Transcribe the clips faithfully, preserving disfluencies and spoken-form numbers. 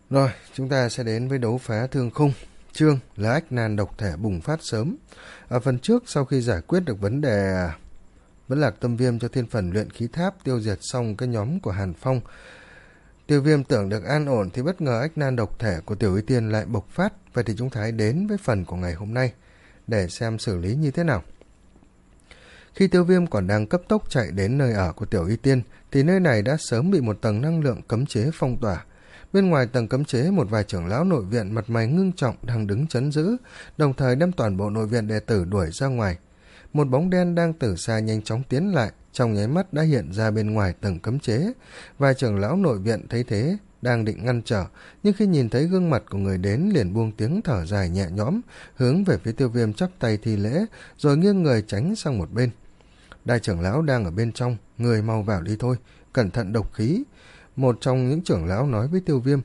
Rồi, chúng ta sẽ đến với đấu phá thương khung. Chương là ách nan độc thể bùng phát sớm. Ở phần trước, sau khi giải quyết được vấn đề vẫn lạc tâm viêm cho thiên phần luyện khí tháp, tiêu diệt xong cái nhóm của Hàn Phong, Tiêu Viêm tưởng được an ổn thì bất ngờ ách nan độc thể của Tiểu Y Tiên lại bộc phát. Vậy thì chúng ta hãy đến với phần của ngày hôm nay để xem xử lý như thế nào. Khi Tiêu Viêm còn đang cấp tốc chạy đến nơi ở của Tiểu Y Tiên thì nơi này đã sớm bị một tầng năng lượng cấm chế phong tỏa. Bên ngoài tầng cấm chế, một vài trưởng lão nội viện mặt mày ngưng trọng đang đứng trấn giữ, đồng thời đem toàn bộ nội viện đệ tử đuổi ra ngoài. Một bóng đen đang từ xa nhanh chóng tiến lại, trong nháy mắt đã hiện ra bên ngoài tầng cấm chế. Vài trưởng lão nội viện thấy thế đang định ngăn trở, nhưng khi nhìn thấy gương mặt của người đến liền buông tiếng thở dài nhẹ nhõm, hướng về phía Tiêu Viêm chắp tay thi lễ, rồi nghiêng người tránh sang một bên. Đại trưởng lão đang ở bên trong, người mau vào đi thôi, cẩn thận độc khí. Một trong những trưởng lão nói với Tiêu Viêm.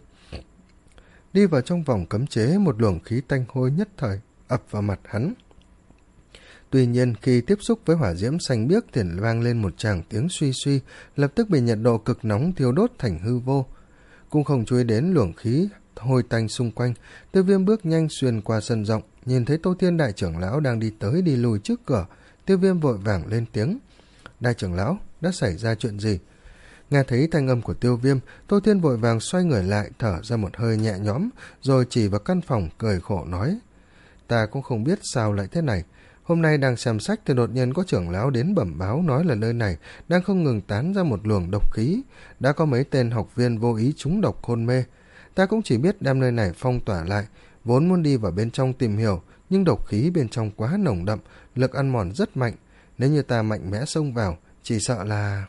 Đi vào trong vòng cấm chế, một luồng khí tanh hôi nhất thời ập vào mặt hắn. Tuy nhiên, khi tiếp xúc với hỏa diễm xanh biếc thì vang lên một tràng tiếng suy suy, lập tức bị nhiệt độ cực nóng thiêu đốt thành hư vô. Cũng không chú ý đến luồng khí hôi tanh xung quanh, Tiêu Viêm bước nhanh xuyên qua sân rộng, nhìn thấy Tô Thiên đại trưởng lão đang đi tới đi lùi trước cửa. Tiêu Viêm vội vàng lên tiếng. Đại trưởng lão, đã xảy ra chuyện gì? Nghe thấy thanh âm của Tiêu Viêm, Tô Thiên vội vàng xoay người lại, thở ra một hơi nhẹ nhõm, rồi chỉ vào căn phòng cười khổ nói. Ta cũng không biết sao lại thế này. Hôm nay đang xem sách thì đột nhiên có trưởng lão đến bẩm báo nói là nơi này đang không ngừng tán ra một luồng độc khí. Đã có mấy tên học viên vô ý trúng độc hôn mê. Ta cũng chỉ biết đem nơi này phong tỏa lại, vốn muốn đi vào bên trong tìm hiểu, nhưng độc khí bên trong quá nồng đậm, lực ăn mòn rất mạnh. Nếu như ta mạnh mẽ xông vào, chỉ sợ là...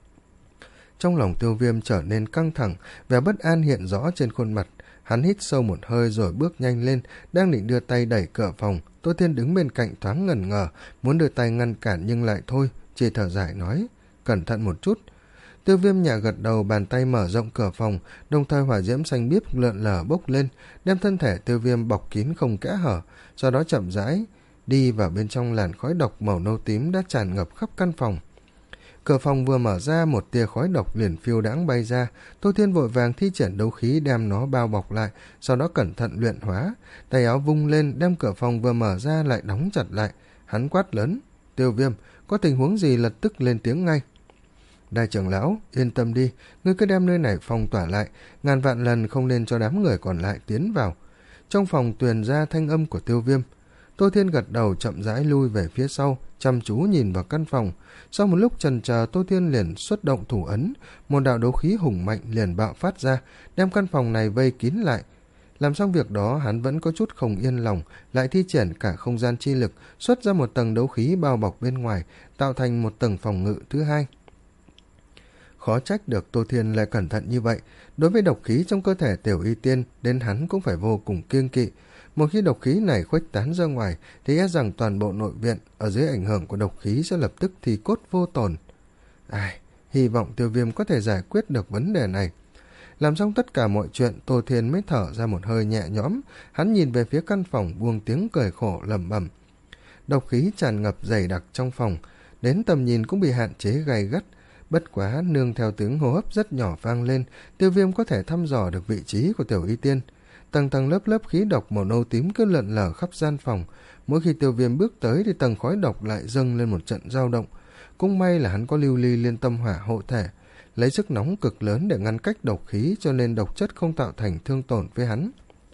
Trong lòng Tiêu Viêm trở nên căng thẳng, vẻ bất an hiện rõ trên khuôn mặt. Hắn hít sâu một hơi rồi bước nhanh lên, đang định đưa tay đẩy cửa phòng. Tô Thiên đứng bên cạnh thoáng ngần ngờ, muốn đưa tay ngăn cản nhưng lại thôi, chỉ thở dài nói, cẩn thận một chút. Tiêu Viêm nhẹ gật đầu, bàn tay mở rộng cửa phòng, đồng thời hỏa diễm xanh biếc lượn lờ bốc lên, đem thân thể Tiêu Viêm bọc kín không kẽ hở, sau đó chậm rãi đi vào bên trong làn khói độc màu nâu tím đã tràn ngập khắp căn phòng. Cửa phòng vừa mở ra, một tia khói độc liền phiêu đãng bay ra. Tô Thiên vội vàng thi triển đấu khí đem nó bao bọc lại, sau đó cẩn thận luyện hóa. Tay áo vung lên, đem cửa phòng vừa mở ra lại đóng chặt lại. Hắn quát lớn, Tiêu Viêm, có tình huống gì lập tức lên tiếng ngay. Đại trưởng lão, yên tâm đi, ngươi cứ đem nơi này phong tỏa lại, ngàn vạn lần không nên cho đám người còn lại tiến vào. Trong phòng truyền ra thanh âm của Tiêu Viêm. Tô Thiên gật đầu, chậm rãi lui về phía sau, chăm chú nhìn vào căn phòng. Sau một lúc chần chờ, Tô Thiên liền xuất động thủ ấn, một đạo đấu khí hùng mạnh liền bạo phát ra, đem căn phòng này vây kín lại. Làm xong việc đó, hắn vẫn có chút không yên lòng, lại thi triển cả không gian chi lực, xuất ra một tầng đấu khí bao bọc bên ngoài, tạo thành một tầng phòng ngự thứ hai. Khó trách được Tô Thiên lại cẩn thận như vậy. Đối với độc khí trong cơ thể Tiểu Y Tiên, đến hắn cũng phải vô cùng kiêng kỵ. Một khi độc khí này khuếch tán ra ngoài thì e rằng toàn bộ nội viện ở dưới ảnh hưởng của độc khí sẽ lập tức thì cốt vô tồn. Ai, hy vọng Tiêu Viêm có thể giải quyết được vấn đề này. Làm xong tất cả mọi chuyện, Tô Thiên mới thở ra một hơi nhẹ nhõm. Hắn nhìn về phía căn phòng, buông tiếng cười khổ lẩm bẩm. Độc khí tràn ngập dày đặc trong phòng, đến tầm nhìn cũng bị hạn chế gay gắt. Bất quá nương theo tiếng hô hấp rất nhỏ vang lên, Tiêu Viêm có thể thăm dò được vị trí của Tiểu Y Tiên. Tầng tầng lớp lớp khí độc màu nâu tím cứ lượn lờ khắp gian phòng. Mỗi khi Tiêu Viêm bước tới thì tầng khói độc lại dâng lên một trận dao động. Cũng may là hắn có lưu ly liên tâm hỏa hộ thể, lấy sức nóng cực lớn để ngăn cách độc khí, cho nên độc chất không tạo thành thương tổn với hắn.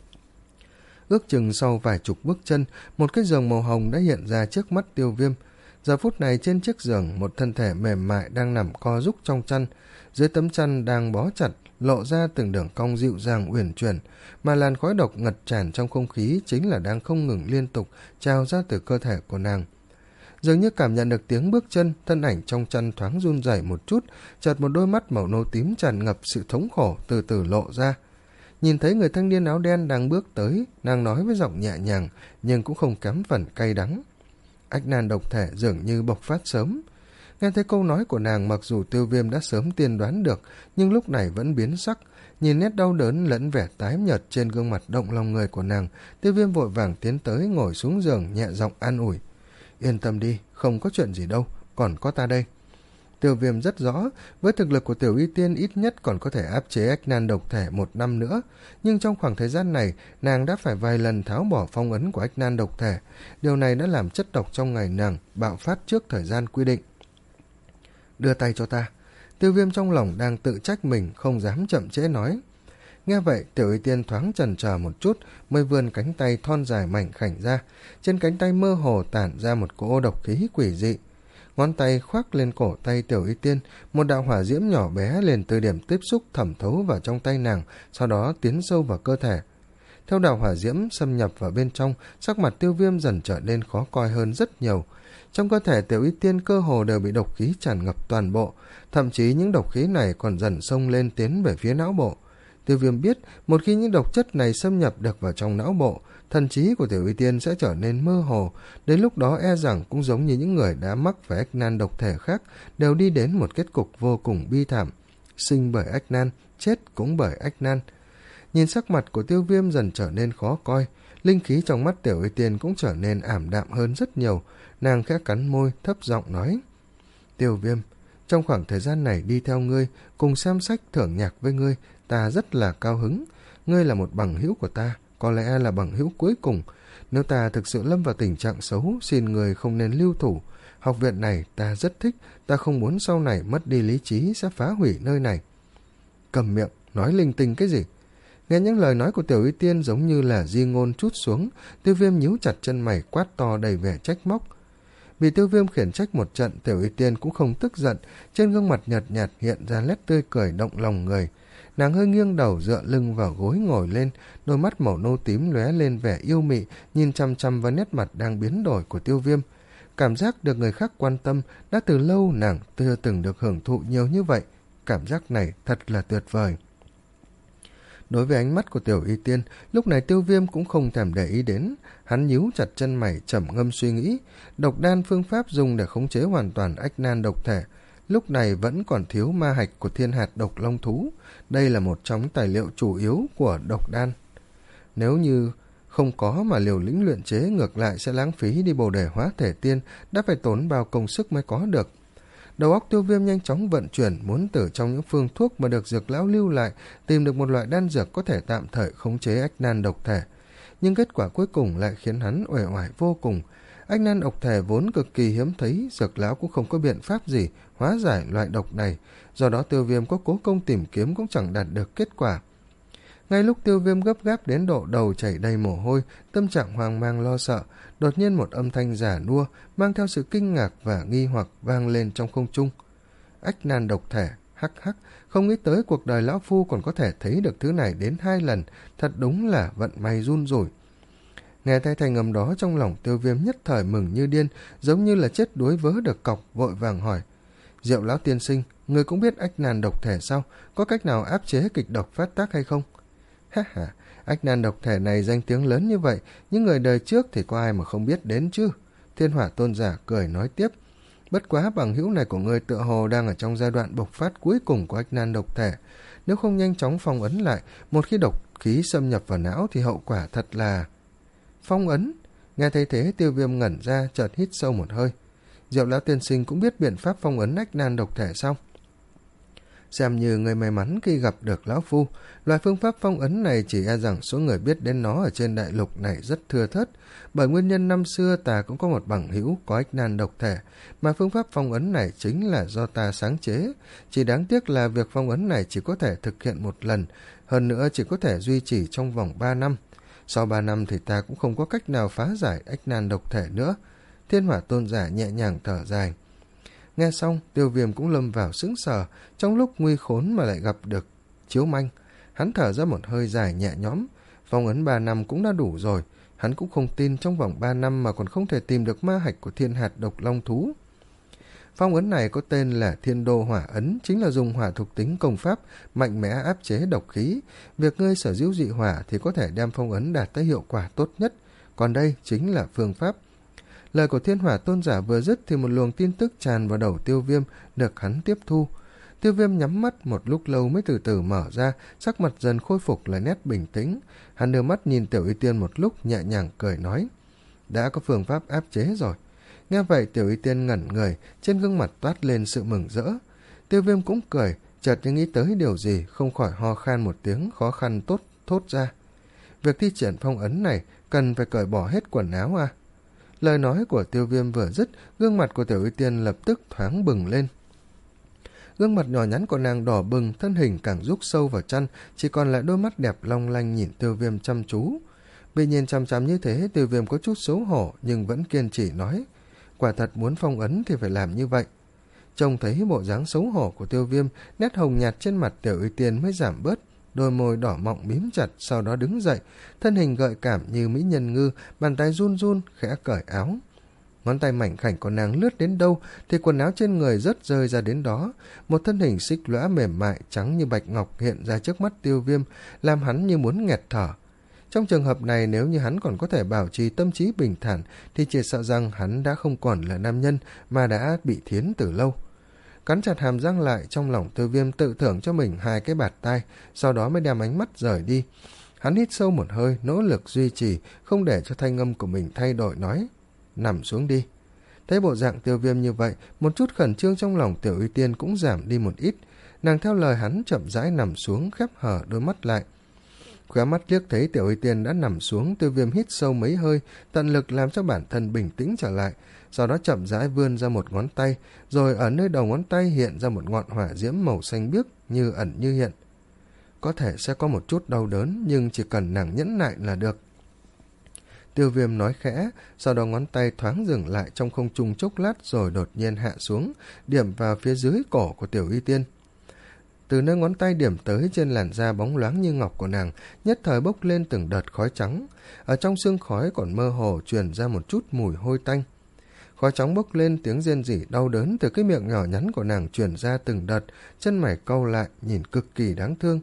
Ước chừng sau vài chục bước chân, một cái giường màu hồng đã hiện ra trước mắt Tiêu Viêm. Giờ phút này trên chiếc giường, một thân thể mềm mại đang nằm co rúc trong chăn. Dưới tấm chăn đang bó chặt, lộ ra từng đường cong dịu dàng uyển chuyển, mà làn khói độc ngập tràn trong không khí chính là đang không ngừng liên tục trào ra từ cơ thể của nàng. Dường như cảm nhận được tiếng bước chân, thân ảnh trong chăn thoáng run rẩy một chút, chợt một đôi mắt màu nâu tím tràn ngập sự thống khổ từ từ lộ ra. Nhìn thấy người thanh niên áo đen đang bước tới, nàng nói với giọng nhẹ nhàng nhưng cũng không kém phần cay đắng. Ách nan độc thể dường như bộc phát sớm. Nghe thấy câu nói của nàng, mặc dù Tiêu Viêm đã sớm tiên đoán được, nhưng lúc này vẫn biến sắc. Nhìn nét đau đớn lẫn vẻ tái nhợt trên gương mặt động lòng người của nàng, Tiêu Viêm vội vàng tiến tới ngồi xuống giường nhẹ giọng an ủi. Yên tâm đi, không có chuyện gì đâu, còn có ta đây. Tiêu Viêm rất rõ, với thực lực của Tiểu Y Tiên ít nhất còn có thể áp chế ách nan độc thể một năm nữa, nhưng trong khoảng thời gian này, nàng đã phải vài lần tháo bỏ phong ấn của ách nan độc thể. Điều này đã làm chất độc trong ngày nàng bạo phát trước thời gian quy định. Đưa tay cho ta. Tiêu Viêm trong lòng đang tự trách mình, không dám chậm trễ nói. Nghe vậy, Tiểu Y Tiên thoáng chần chờ một chút, mới vươn cánh tay thon dài mảnh khảnh ra. Trên cánh tay mơ hồ tản ra một cỗ độc khí quỷ dị. Ngón tay khoác lên cổ tay Tiểu Y Tiên, một đạo hỏa diễm nhỏ bé liền từ điểm tiếp xúc thẩm thấu vào trong tay nàng, sau đó tiến sâu vào cơ thể. Theo đạo hỏa diễm xâm nhập vào bên trong, sắc mặt Tiêu Viêm dần trở nên khó coi hơn rất nhiều. Trong cơ thể Tiểu Y Tiên cơ hồ đều bị độc khí tràn ngập toàn bộ, thậm chí những độc khí này còn dần xông lên tiến về phía não bộ. Tiêu Viêm biết, một khi những độc chất này xâm nhập được vào trong não bộ, thần trí của Tiểu Y Tiên sẽ trở nên mơ hồ, đến lúc đó e rằng cũng giống như những người đã mắc phải ách nan độc thể khác, đều đi đến một kết cục vô cùng bi thảm, sinh bởi ách nan, chết cũng bởi ách nan. Nhìn sắc mặt của Tiêu Viêm dần trở nên khó coi, linh khí trong mắt Tiểu Y Tiên cũng trở nên ảm đạm hơn rất nhiều, nàng khẽ cắn môi, thấp giọng nói: Tiêu Viêm, trong khoảng thời gian này đi theo ngươi, cùng xem sách thưởng nhạc với ngươi, ta rất là cao hứng. Ngươi là một bằng hữu của ta, có lẽ là bằng hữu cuối cùng. Nếu ta thực sự lâm vào tình trạng xấu, xin ngươi không nên lưu thủ. Học viện này ta rất thích, ta không muốn sau này mất đi lý trí sẽ phá hủy nơi này. Cầm miệng, nói linh tinh cái gì? Nghe những lời nói của Tiểu Y Tiên giống như là di ngôn trút xuống, Tiêu Viêm nhíu chặt chân mày quát to đầy vẻ trách móc. Vì Tiêu Viêm khiển trách một trận, Tiểu Y Tiên cũng không tức giận, trên gương mặt nhợt nhạt hiện ra nét tươi cười động lòng người. Nàng hơi nghiêng đầu dựa lưng vào gối ngồi lên, đôi mắt màu nâu tím lóe lên vẻ yêu mị, nhìn chăm chăm vào nét mặt đang biến đổi của Tiêu Viêm. Cảm giác được người khác quan tâm, đã từ lâu nàng chưa từng được hưởng thụ nhiều như vậy. Cảm giác này thật là tuyệt vời. Đối với ánh mắt của Tiểu Y Tiên, lúc này Tiêu Viêm cũng không thèm để ý đến. Hắn nhíu chặt chân mày trầm ngâm suy nghĩ. Độc đan phương pháp dùng để khống chế hoàn toàn ách nan độc thể, lúc này vẫn còn thiếu ma hạch của thiên hạt độc long thú. Đây là một trong tài liệu chủ yếu của độc đan. Nếu như không có mà liều lĩnh luyện chế, ngược lại sẽ lãng phí đi bồ đề hóa thể tiên, đã phải tốn bao công sức mới có được. Đầu óc Tiêu Viêm nhanh chóng vận chuyển, muốn từ trong những phương thuốc mà được dược lão lưu lại tìm được một loại đan dược có thể tạm thời khống chế ách nan độc thể. Nhưng kết quả cuối cùng lại khiến hắn uể oải vô cùng. Ách nan độc thể vốn cực kỳ hiếm thấy, dược lão cũng không có biện pháp gì hóa giải loại độc này, do đó Tiêu Viêm có cố công tìm kiếm cũng chẳng đạt được kết quả. Ngay lúc Tiêu Viêm gấp gáp đến độ đầu chảy đầy mồ hôi, tâm trạng hoang mang lo sợ, đột nhiên một âm thanh giả nua mang theo sự kinh ngạc và nghi hoặc vang lên trong không trung. Ách nan độc thể, hắc hắc, không nghĩ tới cuộc đời lão phu còn có thể thấy được thứ này đến hai lần, thật đúng là vận may run rủi. Nghe thấy thanh âm đó, trong lòng Tiêu Viêm nhất thời mừng như điên, giống như là chết đuối vớ được cọc, vội vàng hỏi: Diệu lão tiên sinh, người cũng biết ách nan độc thể sao? Có cách nào áp chế kịch độc phát tác hay không? Ha ha, ách nan độc thể này danh tiếng lớn như vậy, những người đời trước thì có ai mà không biết đến chứ? Thiên Hỏa tôn giả cười nói tiếp: Bất quá bằng hữu này của ngươi tựa hồ đang ở trong giai đoạn bộc phát cuối cùng của ách nan độc thể. Nếu không nhanh chóng phong ấn lại, một khi độc khí xâm nhập vào não thì hậu quả thật là... Phong ấn? Nghe thấy thế, Tiêu Viêm ngẩn ra, chợt hít sâu một hơi. Diệu lão tiên sinh cũng biết biện pháp phong ấn ách nan độc thể sao? Xem như người may mắn khi gặp được lão phu. Loại phương pháp phong ấn này chỉ e rằng số người biết đến nó ở trên đại lục này rất thưa thớt, bởi nguyên nhân năm xưa ta cũng có một bằng hữu có ách nan độc thể, mà phương pháp phong ấn này chính là do ta sáng chế. Chỉ đáng tiếc là việc phong ấn này chỉ có thể thực hiện một lần, hơn nữa chỉ có thể duy trì trong vòng ba năm. Sau ba năm thì ta cũng không có cách nào phá giải ách nan độc thể nữa. Thiên Hỏa tôn giả nhẹ nhàng thở dài. Nghe xong, Tiêu Viêm cũng lâm vào sững sờ, trong lúc nguy khốn mà lại gặp được chiếu manh. Hắn thở ra một hơi dài nhẹ nhõm. Phong ấn ba năm cũng đã đủ rồi, hắn cũng không tin trong vòng ba năm mà còn không thể tìm được ma hạch của thiên hạt độc long thú. Phong ấn này có tên là Thiên Đô Hỏa Ấn, chính là dùng hỏa thuộc tính công pháp mạnh mẽ áp chế độc khí. Việc ngươi sở hữu dị hỏa thì có thể đem phong ấn đạt tới hiệu quả tốt nhất, còn đây chính là phương pháp. Lời của Thiên Hỏa tôn giả vừa dứt thì một luồng tin tức tràn vào đầu Tiêu Viêm, được hắn tiếp thu. Tiêu Viêm nhắm mắt một lúc lâu mới từ từ mở ra, sắc mặt dần khôi phục lại nét bình tĩnh. Hắn đưa mắt nhìn Tiểu Y Tiên một lúc, nhẹ nhàng cười nói: Đã có phương pháp áp chế rồi. Nghe vậy Tiểu Y Tiên ngẩn người, trên gương mặt toát lên sự mừng rỡ. Tiêu Viêm cũng cười, chợt như nghĩ tới điều gì, không khỏi ho khan một tiếng khó khăn tốt thốt ra. Việc thi triển phong ấn này cần phải cởi bỏ hết quần áo à? Lời nói của Tiêu Viêm vừa dứt, gương mặt của Tiểu Y Tiên lập tức thoáng bừng lên. Gương mặt nhỏ nhắn của nàng đỏ bừng, thân hình càng rút sâu vào chăn, chỉ còn lại đôi mắt đẹp long lanh nhìn Tiêu Viêm chăm chú. Bị nhìn chăm chăm như thế, Tiêu Viêm có chút xấu hổ nhưng vẫn kiên trì nói, quả thật muốn phong ấn thì phải làm như vậy. Trông thấy bộ dáng xấu hổ của Tiêu Viêm, nét hồng nhạt trên mặt Tiểu Y Tiên mới giảm bớt, đôi môi đỏ mọng mím chặt, sau đó đứng dậy, thân hình gợi cảm như mỹ nhân ngư, bàn tay run run khẽ cởi áo. Ngón tay mảnh khảnh của nàng lướt đến đâu thì quần áo trên người rớt rơi ra đến đó, một thân hình xích lõa mềm mại trắng như bạch ngọc hiện ra trước mắt Tiêu Viêm, làm hắn như muốn nghẹt thở. Trong trường hợp này, nếu như hắn còn có thể bảo trì tâm trí bình thản thì chỉ sợ rằng hắn đã không còn là nam nhân mà đã bị thiến từ lâu. Cắn chặt hàm răng lại, trong lòng Tiêu Viêm tự thưởng cho mình hai cái bạt tai, sau đó mới đem ánh mắt rời đi. Hắn hít sâu một hơi, nỗ lực duy trì, không để cho thanh âm của mình thay đổi, nói, nằm xuống đi. Thấy bộ dạng Tiêu Viêm như vậy, một chút khẩn trương trong lòng Tiểu Y Tiên cũng giảm đi một ít. Nàng theo lời hắn chậm rãi nằm xuống, khép hở đôi mắt lại. Khóe mắt liếc thấy Tiểu Y Tiên đã nằm xuống, Tiêu Viêm hít sâu mấy hơi, tận lực làm cho bản thân bình tĩnh trở lại, sau đó chậm rãi vươn ra một ngón tay, rồi ở nơi đầu ngón tay hiện ra một ngọn hỏa diễm màu xanh biếc, như ẩn như hiện. Có thể sẽ có một chút đau đớn, nhưng chỉ cần nàng nhẫn nại là được. Tiêu Viêm nói khẽ, sau đó ngón tay thoáng dừng lại trong không trung chốc lát rồi đột nhiên hạ xuống, điểm vào phía dưới cổ của Tiểu Y Tiên. Từ nơi ngón tay điểm tới, trên làn da bóng loáng như ngọc của nàng nhất thời bốc lên từng đợt khói trắng, ở trong xương khói còn mơ hồ truyền ra một chút mùi hôi tanh. Khói trắng bốc lên, tiếng rên rỉ đau đớn từ cái miệng nhỏ nhắn của nàng truyền ra từng đợt, chân mày cau lại nhìn cực kỳ đáng thương.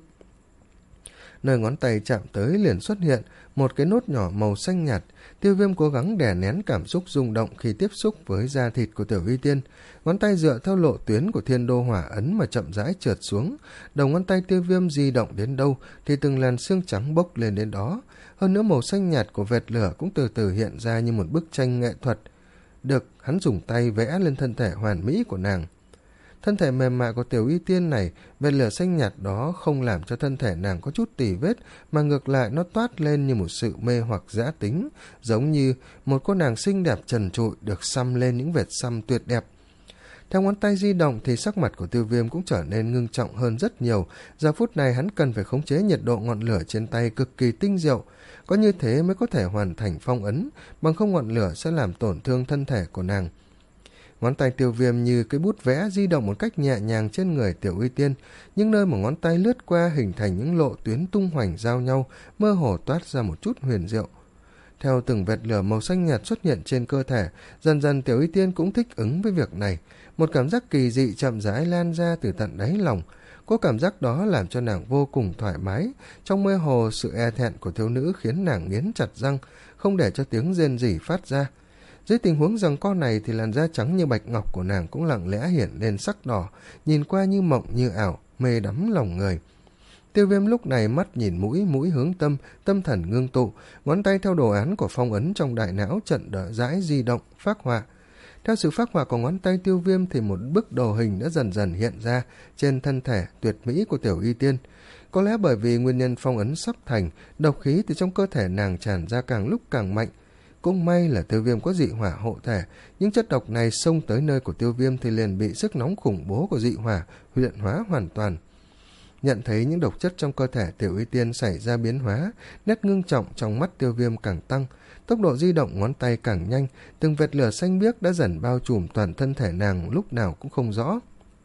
Nơi ngón tay chạm tới liền xuất hiện một cái nốt nhỏ màu xanh nhạt. Tiêu Viêm cố gắng đè nén cảm xúc rung động khi tiếp xúc với da thịt của Tiểu Y Tiên. Ngón tay dựa theo lộ tuyến của Thiên Đô Hỏa Ấn mà chậm rãi trượt xuống. Đầu ngón tay Tiêu Viêm di động đến đâu thì từng làn xương trắng bốc lên đến đó. Hơn nữa màu xanh nhạt của vệt lửa cũng từ từ hiện ra như một bức tranh nghệ thuật, được hắn dùng tay vẽ lên thân thể hoàn mỹ của nàng. Thân thể mềm mại của Tiểu Y Tiên này, vệt lửa xanh nhạt đó không làm cho thân thể nàng có chút tì vết, mà ngược lại nó toát lên như một sự mê hoặc dã tính, giống như một cô nàng xinh đẹp trần trụi được xăm lên những vệt xăm tuyệt đẹp. Theo ngón tay di động thì sắc mặt của Tiêu Viêm cũng trở nên ngưng trọng hơn rất nhiều. Giờ phút này hắn cần phải khống chế nhiệt độ ngọn lửa trên tay cực kỳ tinh diệu, có như thế mới có thể hoàn thành phong ấn, bằng không ngọn lửa sẽ làm tổn thương thân thể của nàng. Ngón tay Tiêu Viêm như cái bút vẽ di động một cách nhẹ nhàng trên người Tiểu Y Tiên, nhưng nơi mà ngón tay lướt qua hình thành những lộ tuyến tung hoành giao nhau, mơ hồ toát ra một chút huyền diệu. Theo từng vệt lửa màu xanh nhạt xuất hiện trên cơ thể, dần dần Tiểu Y Tiên cũng thích ứng với việc này. Một cảm giác kỳ dị chậm rãi lan ra từ tận đáy lòng. Có cảm giác đó làm cho nàng vô cùng thoải mái. Trong mơ hồ, sự e thẹn của thiếu nữ khiến nàng nghiến chặt răng, không để cho tiếng rên rỉ phát ra. Dưới tình huống giằng co này thì làn da trắng như bạch ngọc của nàng cũng lặng lẽ hiển lên sắc đỏ, nhìn qua như mộng như ảo, mê đắm lòng người. Tiêu Viêm lúc này mắt nhìn mũi, mũi hướng tâm, tâm thần ngưng tụ, ngón tay theo đồ án của phong ấn trong đại não trận đỡ rãi di động, phác họa. Theo sự phác họa của ngón tay Tiêu Viêm thì một bức đồ hình đã dần dần hiện ra trên thân thể tuyệt mỹ của Tiểu Y Tiên. Có lẽ bởi vì nguyên nhân phong ấn sắp thành, độc khí từ trong cơ thể nàng tràn ra càng lúc càng mạnh. Cũng may là Tiêu Viêm có dị hỏa hộ thể, những chất độc này xông tới nơi của Tiêu Viêm thì liền bị sức nóng khủng bố của dị hỏa huyện hóa hoàn toàn. Nhận thấy những độc chất trong cơ thể Tiểu Y Tiên xảy ra biến hóa, nét ngưng trọng trong mắt Tiêu Viêm càng tăng, tốc độ di động ngón tay càng nhanh, từng vệt lửa xanh biếc đã dần bao trùm toàn thân thể nàng lúc nào cũng không rõ.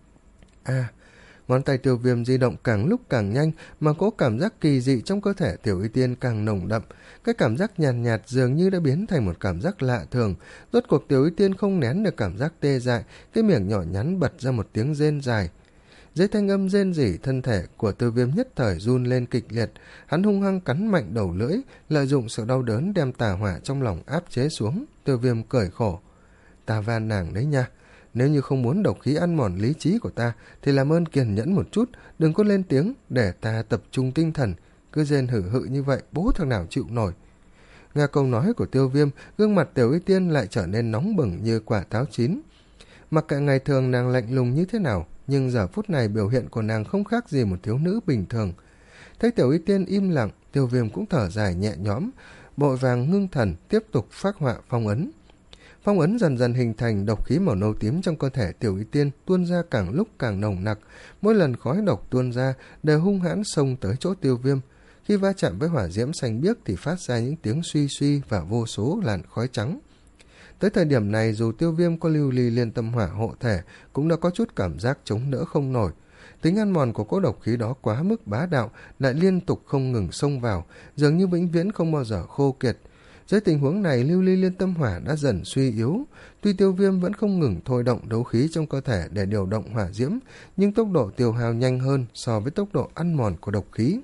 À, ngón tay Tiêu Viêm di động càng lúc càng nhanh, mà có cảm giác kỳ dị trong cơ thể Tiểu Y Tiên càng nồng đậm. Cái cảm giác nhàn nhạt, nhạt dường như đã biến thành một cảm giác lạ thường. Rốt cuộc Tiểu Y Tiên không nén được cảm giác tê dại, cái miệng nhỏ nhắn bật ra một tiếng rên dài. Dưới thanh âm rên rỉ, thân thể của Tiêu Viêm nhất thời run lên kịch liệt. Hắn hung hăng cắn mạnh đầu lưỡi, lợi dụng sự đau đớn đem tà hỏa trong lòng áp chế xuống. Tiêu Viêm cười khổ. Ta van nàng đấy nha. Nếu như không muốn độc khí ăn mòn lý trí của ta thì làm ơn kiên nhẫn một chút, đừng có lên tiếng để ta tập trung tinh thần. Cứ rên hử hự như vậy, bố thằng nào chịu nổi. Nghe câu nói của Tiêu Viêm, gương mặt Tiểu Y Tiên lại trở nên nóng bừng như quả táo chín. Mặc kệ ngày thường nàng lạnh lùng như thế nào, nhưng giờ phút này biểu hiện của nàng không khác gì một thiếu nữ bình thường. Thấy Tiểu Y Tiên im lặng, Tiêu Viêm cũng thở dài nhẹ nhõm, vội vàng ngưng thần tiếp tục phác họa phong ấn. Phong ấn dần dần hình thành, độc khí màu nâu tím trong cơ thể Tiểu Y Tiên tuôn ra càng lúc càng nồng nặc, mỗi lần khói độc tuôn ra đều hung hãn xông tới chỗ Tiêu Viêm. Khi va chạm với hỏa diễm xanh biếc thì phát ra những tiếng suy suy và vô số làn khói trắng. Tới thời điểm này, dù Tiêu Viêm có lưu ly liên tâm hỏa hộ thể cũng đã có chút cảm giác chống đỡ không nổi. Tính ăn mòn của cỗ độc khí đó quá mức bá đạo, lại liên tục không ngừng xông vào, dường như vĩnh viễn không bao giờ khô kiệt. Dưới tình huống này, lưu ly liên tâm hỏa đã dần suy yếu. Tuy Tiêu Viêm vẫn không ngừng thôi động đấu khí trong cơ thể để điều động hỏa diễm, nhưng tốc độ tiêu hao nhanh hơn so với tốc độ ăn mòn của độc khí.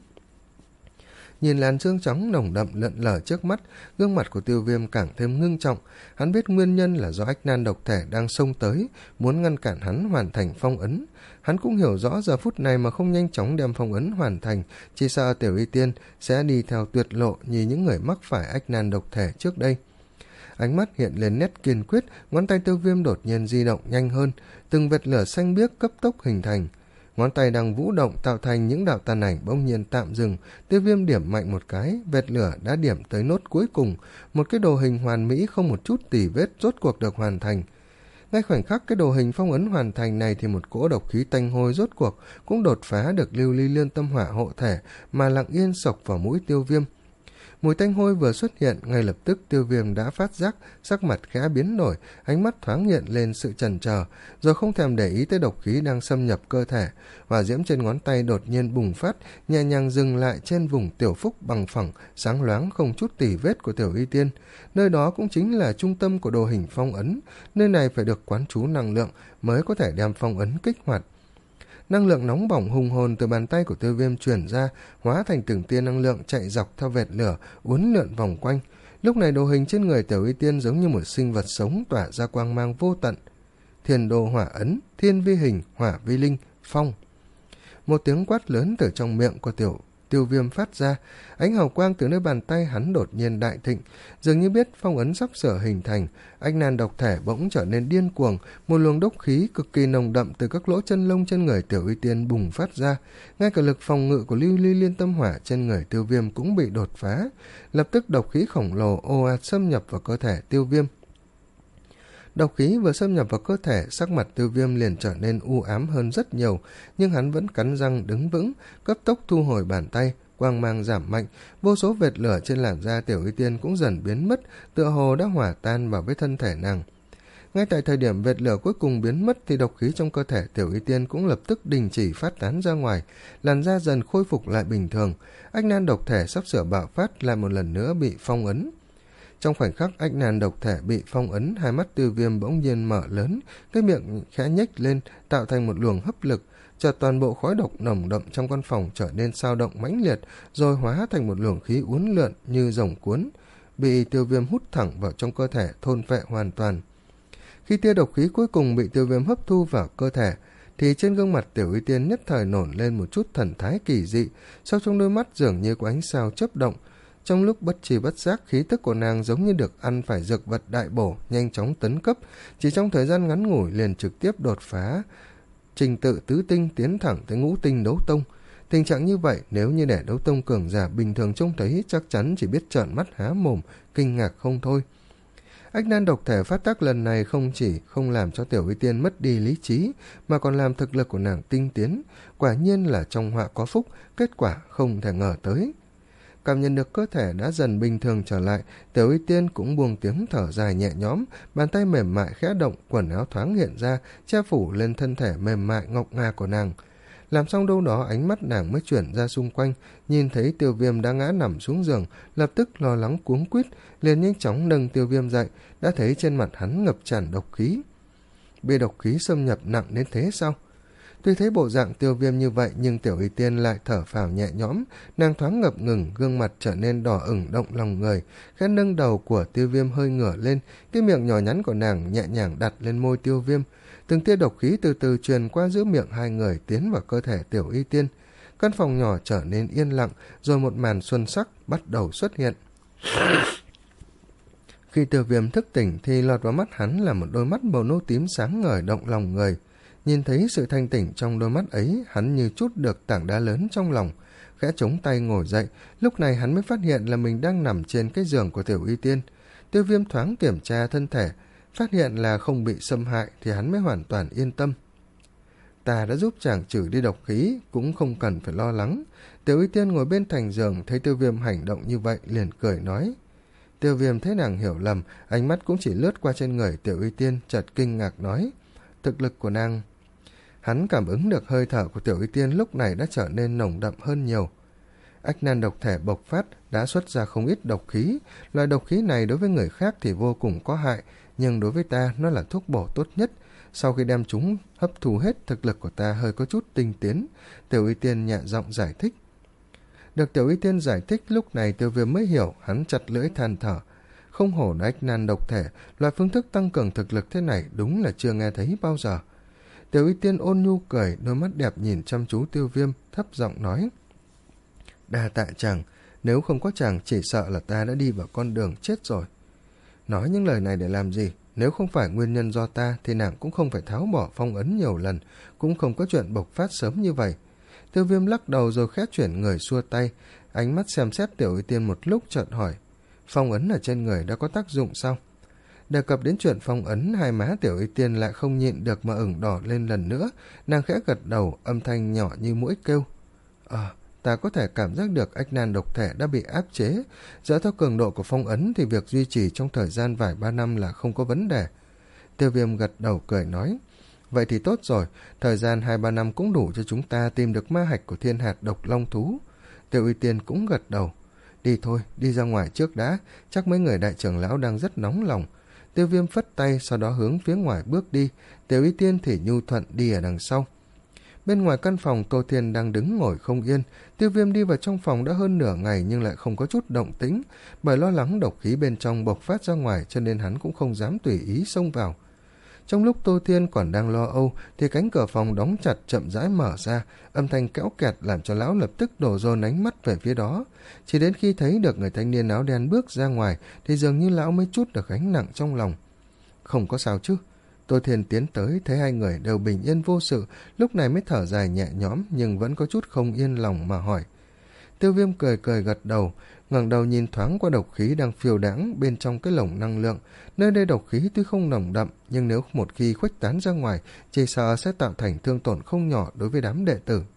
Nhìn làn xương trắng nồng đậm lượn lờ trước mắt, gương mặt của Tiêu Viêm càng thêm ngưng trọng. Hắn biết nguyên nhân là do ách nan độc thể đang xông tới, muốn ngăn cản hắn hoàn thành phong ấn. Hắn cũng hiểu rõ giờ phút này mà không nhanh chóng đem phong ấn hoàn thành, chỉ sợ Tiểu Y Tiên sẽ đi theo tuyệt lộ như những người mắc phải ách nan độc thể trước đây. Ánh mắt hiện lên nét kiên quyết, ngón tay Tiêu Viêm đột nhiên di động nhanh hơn, từng vệt lửa xanh biếc cấp tốc hình thành. Ngón tay đang vũ động tạo thành những đạo tàn ảnh bỗng nhiên tạm dừng. Tiêu Viêm điểm mạnh một cái, vệt lửa đã điểm tới nốt cuối cùng, một cái đồ hình hoàn mỹ không một chút tì vết rốt cuộc được hoàn thành. Ngay khoảnh khắc cái đồ hình phong ấn hoàn thành này thì một cỗ độc khí tanh hôi rốt cuộc cũng đột phá được lưu ly liên tâm hỏa hộ thể mà lặng yên xộc vào mũi Tiêu Viêm. Mùi tanh hôi vừa xuất hiện, ngay lập tức Tiêu Viêm đã phát giác, sắc mặt khẽ biến đổi, ánh mắt thoáng hiện lên sự chần chờ, rồi không thèm để ý tới độc khí đang xâm nhập cơ thể. Hỏa diễm trên ngón tay đột nhiên bùng phát, nhẹ nhàng dừng lại trên vùng tiểu phúc bằng phẳng, sáng loáng không chút tì vết của Tiểu Y Tiên. Nơi đó cũng chính là trung tâm của đồ hình phong ấn, nơi này phải được quán trú năng lượng mới có thể đem phong ấn kích hoạt. Năng lượng nóng bỏng hùng hồn từ bàn tay của Tiêu Viêm truyền ra, hóa thành từng tia năng lượng chạy dọc theo vệt lửa, uốn lượn vòng quanh. Lúc này đồ hình trên người Tiểu Y Tiên giống như một sinh vật sống tỏa ra quang mang vô tận. Thiên đô hỏa ấn, thiên vi hình, hỏa vi linh, phong. Một tiếng quát lớn từ trong miệng của Tiểu Tiêu Viêm phát ra, ánh hào quang từ nơi bàn tay hắn đột nhiên đại thịnh, dường như biết phong ấn sắp sửa hình thành. Ách nan độc thể bỗng trở nên điên cuồng, một luồng độc khí cực kỳ nồng đậm từ các lỗ chân lông trên người Tiểu Y Tiên bùng phát ra, ngay cả lực phòng ngự của lưu ly liên tâm hỏa trên người Tiêu Viêm cũng bị đột phá. Lập tức độc khí khổng lồ ồ ạt xâm nhập vào cơ thể Tiêu Viêm. Độc khí vừa xâm nhập vào cơ thể, sắc mặt Tiêu Viêm liền trở nên u ám hơn rất nhiều, nhưng hắn vẫn cắn răng đứng vững, cấp tốc thu hồi bàn tay, quang mang giảm mạnh, vô số vệt lửa trên làn da Tiểu Y Tiên cũng dần biến mất, tựa hồ đã hòa tan vào với thân thể nàng. Ngay tại thời điểm vệt lửa cuối cùng biến mất thì độc khí trong cơ thể Tiểu Y Tiên cũng lập tức đình chỉ phát tán ra ngoài, làn da dần khôi phục lại bình thường. Ách nan độc thể sắp sửa bạo phát lại một lần nữa bị phong ấn. Trong khoảnh khắc ách nan độc thể bị phong ấn, hai mắt Tiêu Viêm bỗng nhiên mở lớn, cái miệng khẽ nhếch lên, tạo thành một luồng hấp lực. Chợt toàn bộ khói độc nồng đậm trong căn phòng trở nên sao động mãnh liệt, rồi hóa thành một luồng khí uốn lượn như rồng cuốn, bị Tiêu Viêm hút thẳng vào trong cơ thể, thôn phệ hoàn toàn. Khi tia độc khí cuối cùng bị Tiêu Viêm hấp thu vào cơ thể, thì trên gương mặt Tiểu Y Tiên nhất thời nổi lên một chút thần thái kỳ dị, sau trong đôi mắt dường như có ánh sao chớp động. Trong lúc bất tri bất giác, khí tức của nàng giống như được ăn phải dược vật đại bổ, nhanh chóng tấn cấp, chỉ trong thời gian ngắn ngủi liền trực tiếp đột phá trình tự tứ tinh, tiến thẳng tới ngũ tinh đấu tông. Tình trạng như vậy nếu như để đấu tông cường giả bình thường trông thấy chắc chắn chỉ biết trợn mắt há mồm, kinh ngạc không thôi. Ách nan độc thể phát tác lần này không chỉ không làm cho Tiểu Y Tiên mất đi lý trí, mà còn làm thực lực của nàng tinh tiến, quả nhiên là trong họa có phúc, kết quả không thể ngờ tới. Cảm nhận được cơ thể đã dần bình thường trở lại, Tiểu Y Tiên cũng buông tiếng thở dài nhẹ nhõm, bàn tay mềm mại khẽ động, quần áo thoáng hiện ra, che phủ lên thân thể mềm mại ngọc ngà của nàng. Làm xong đâu đó, ánh mắt nàng mới chuyển ra xung quanh, nhìn thấy Tiêu Viêm đã ngã nằm xuống giường, lập tức lo lắng cuống quýt, liền nhanh chóng nâng Tiêu Viêm dậy, đã thấy trên mặt hắn ngập tràn độc khí. Bị độc khí xâm nhập nặng đến thế sao? Tuy thấy bộ dạng Tiêu Viêm như vậy, nhưng Tiểu Y Tiên lại thở phào nhẹ nhõm, nàng thoáng ngập ngừng, gương mặt trở nên đỏ ửng động lòng người, khẽ nâng đầu của Tiêu Viêm hơi ngửa lên, cái miệng nhỏ nhắn của nàng nhẹ nhàng đặt lên môi Tiêu Viêm. Từng tia độc khí từ từ truyền qua giữa miệng hai người tiến vào cơ thể Tiểu Y Tiên. Căn phòng nhỏ trở nên yên lặng, rồi một màn xuân sắc bắt đầu xuất hiện. Khi Tiêu Viêm thức tỉnh thì lọt vào mắt hắn là một đôi mắt màu nâu tím sáng ngời động lòng người. Nhìn thấy sự thanh tỉnh trong đôi mắt ấy, hắn như trút được tảng đá lớn trong lòng, khẽ chống tay ngồi dậy. Lúc này hắn mới phát hiện là mình đang nằm trên cái giường của Tiểu Y Tiên. Tiêu Viêm thoáng kiểm tra thân thể, phát hiện là không bị xâm hại thì hắn mới hoàn toàn yên tâm. Ta đã giúp chàng trừ đi độc khí, cũng không cần phải lo lắng. Tiểu Y Tiên ngồi bên thành giường thấy Tiêu Viêm hành động như vậy liền cười nói. Tiêu Viêm thấy nàng hiểu lầm, ánh mắt cũng chỉ lướt qua trên người Tiểu Y Tiên, chợt kinh ngạc nói. Thực lực của nàng... Hắn cảm ứng được hơi thở của Tiểu Y Tiên lúc này đã trở nên nồng đậm hơn nhiều. Ách nan độc thể bộc phát đã xuất ra không ít độc khí. Loại độc khí này đối với người khác thì vô cùng có hại, nhưng đối với ta nó là thuốc bổ tốt nhất. Sau khi đem chúng hấp thu hết, thực lực của ta hơi có chút tinh tiến. Tiểu Y Tiên nhẹ giọng giải thích. Được Tiểu Y Tiên giải thích, lúc này Tiêu Viêm mới hiểu, hắn chặt lưỡi than thở. Không hổ là ách nan độc thể, loại phương thức tăng cường thực lực thế này đúng là chưa nghe thấy bao giờ. Tiểu Y Tiên ôn nhu cười, đôi mắt đẹp nhìn chăm chú Tiêu Viêm, thấp giọng nói. Đa tạ chàng, nếu không có chàng chỉ sợ là ta đã đi vào con đường chết rồi. Nói những lời này để làm gì? Nếu không phải nguyên nhân do ta thì nàng cũng không phải tháo bỏ phong ấn nhiều lần, cũng không có chuyện bộc phát sớm như vậy. Tiêu Viêm lắc đầu rồi khẽ chuyển người xua tay, ánh mắt xem xét Tiểu Y Tiên một lúc chợt hỏi. Phong ấn ở trên người đã có tác dụng sao? Đề cập đến chuyện phong ấn, hai má Tiểu Y Tiên lại không nhịn được mà ửng đỏ lên lần nữa. Nàng khẽ gật đầu, âm thanh nhỏ như mũi kêu. Ờ, ta có thể cảm giác được ách nan độc thể đã bị áp chế. Dựa theo cường độ của phong ấn thì việc duy trì trong thời gian vài ba năm là không có vấn đề. Tiêu Viêm gật đầu cười nói. Vậy thì tốt rồi, thời gian hai ba năm cũng đủ cho chúng ta tìm được ma hạch của thiên hạt độc long thú. Tiểu Y Tiên cũng gật đầu. Đi thôi, đi ra ngoài trước đã, chắc mấy người đại trưởng lão đang rất nóng lòng. Tiêu Viêm phất tay, sau đó hướng phía ngoài bước đi. Tiểu Y Tiên thì nhu thuận đi ở đằng sau. Bên ngoài căn phòng, Tô Thiên đang đứng ngồi không yên. Tiêu Viêm đi vào trong phòng đã hơn nửa ngày nhưng lại không có chút động tĩnh, bởi lo lắng độc khí bên trong bộc phát ra ngoài cho nên hắn cũng không dám tùy ý xông vào. Trong lúc Tô Thiên còn đang lo âu thì cánh cửa phòng đóng chặt chậm rãi mở ra, âm thanh kéo kẹt làm cho lão lập tức đổ dồn ánh mắt về phía đó. Chỉ đến khi thấy được người thanh niên áo đen bước ra ngoài thì dường như lão mới chút được gánh nặng trong lòng. Không có sao chứ? Tô Thiên tiến tới thấy hai người đều bình yên vô sự, lúc này mới thở dài nhẹ nhõm nhưng vẫn có chút không yên lòng mà hỏi. Tiêu Viêm cười cười gật đầu, ngẩng đầu nhìn thoáng qua độc khí đang phiêu đãng bên trong cái lồng năng lượng. Nơi đây độc khí tuy không nồng đậm, nhưng nếu một khi khuếch tán ra ngoài, chỉ sợ sẽ tạo thành thương tổn không nhỏ đối với đám đệ tử.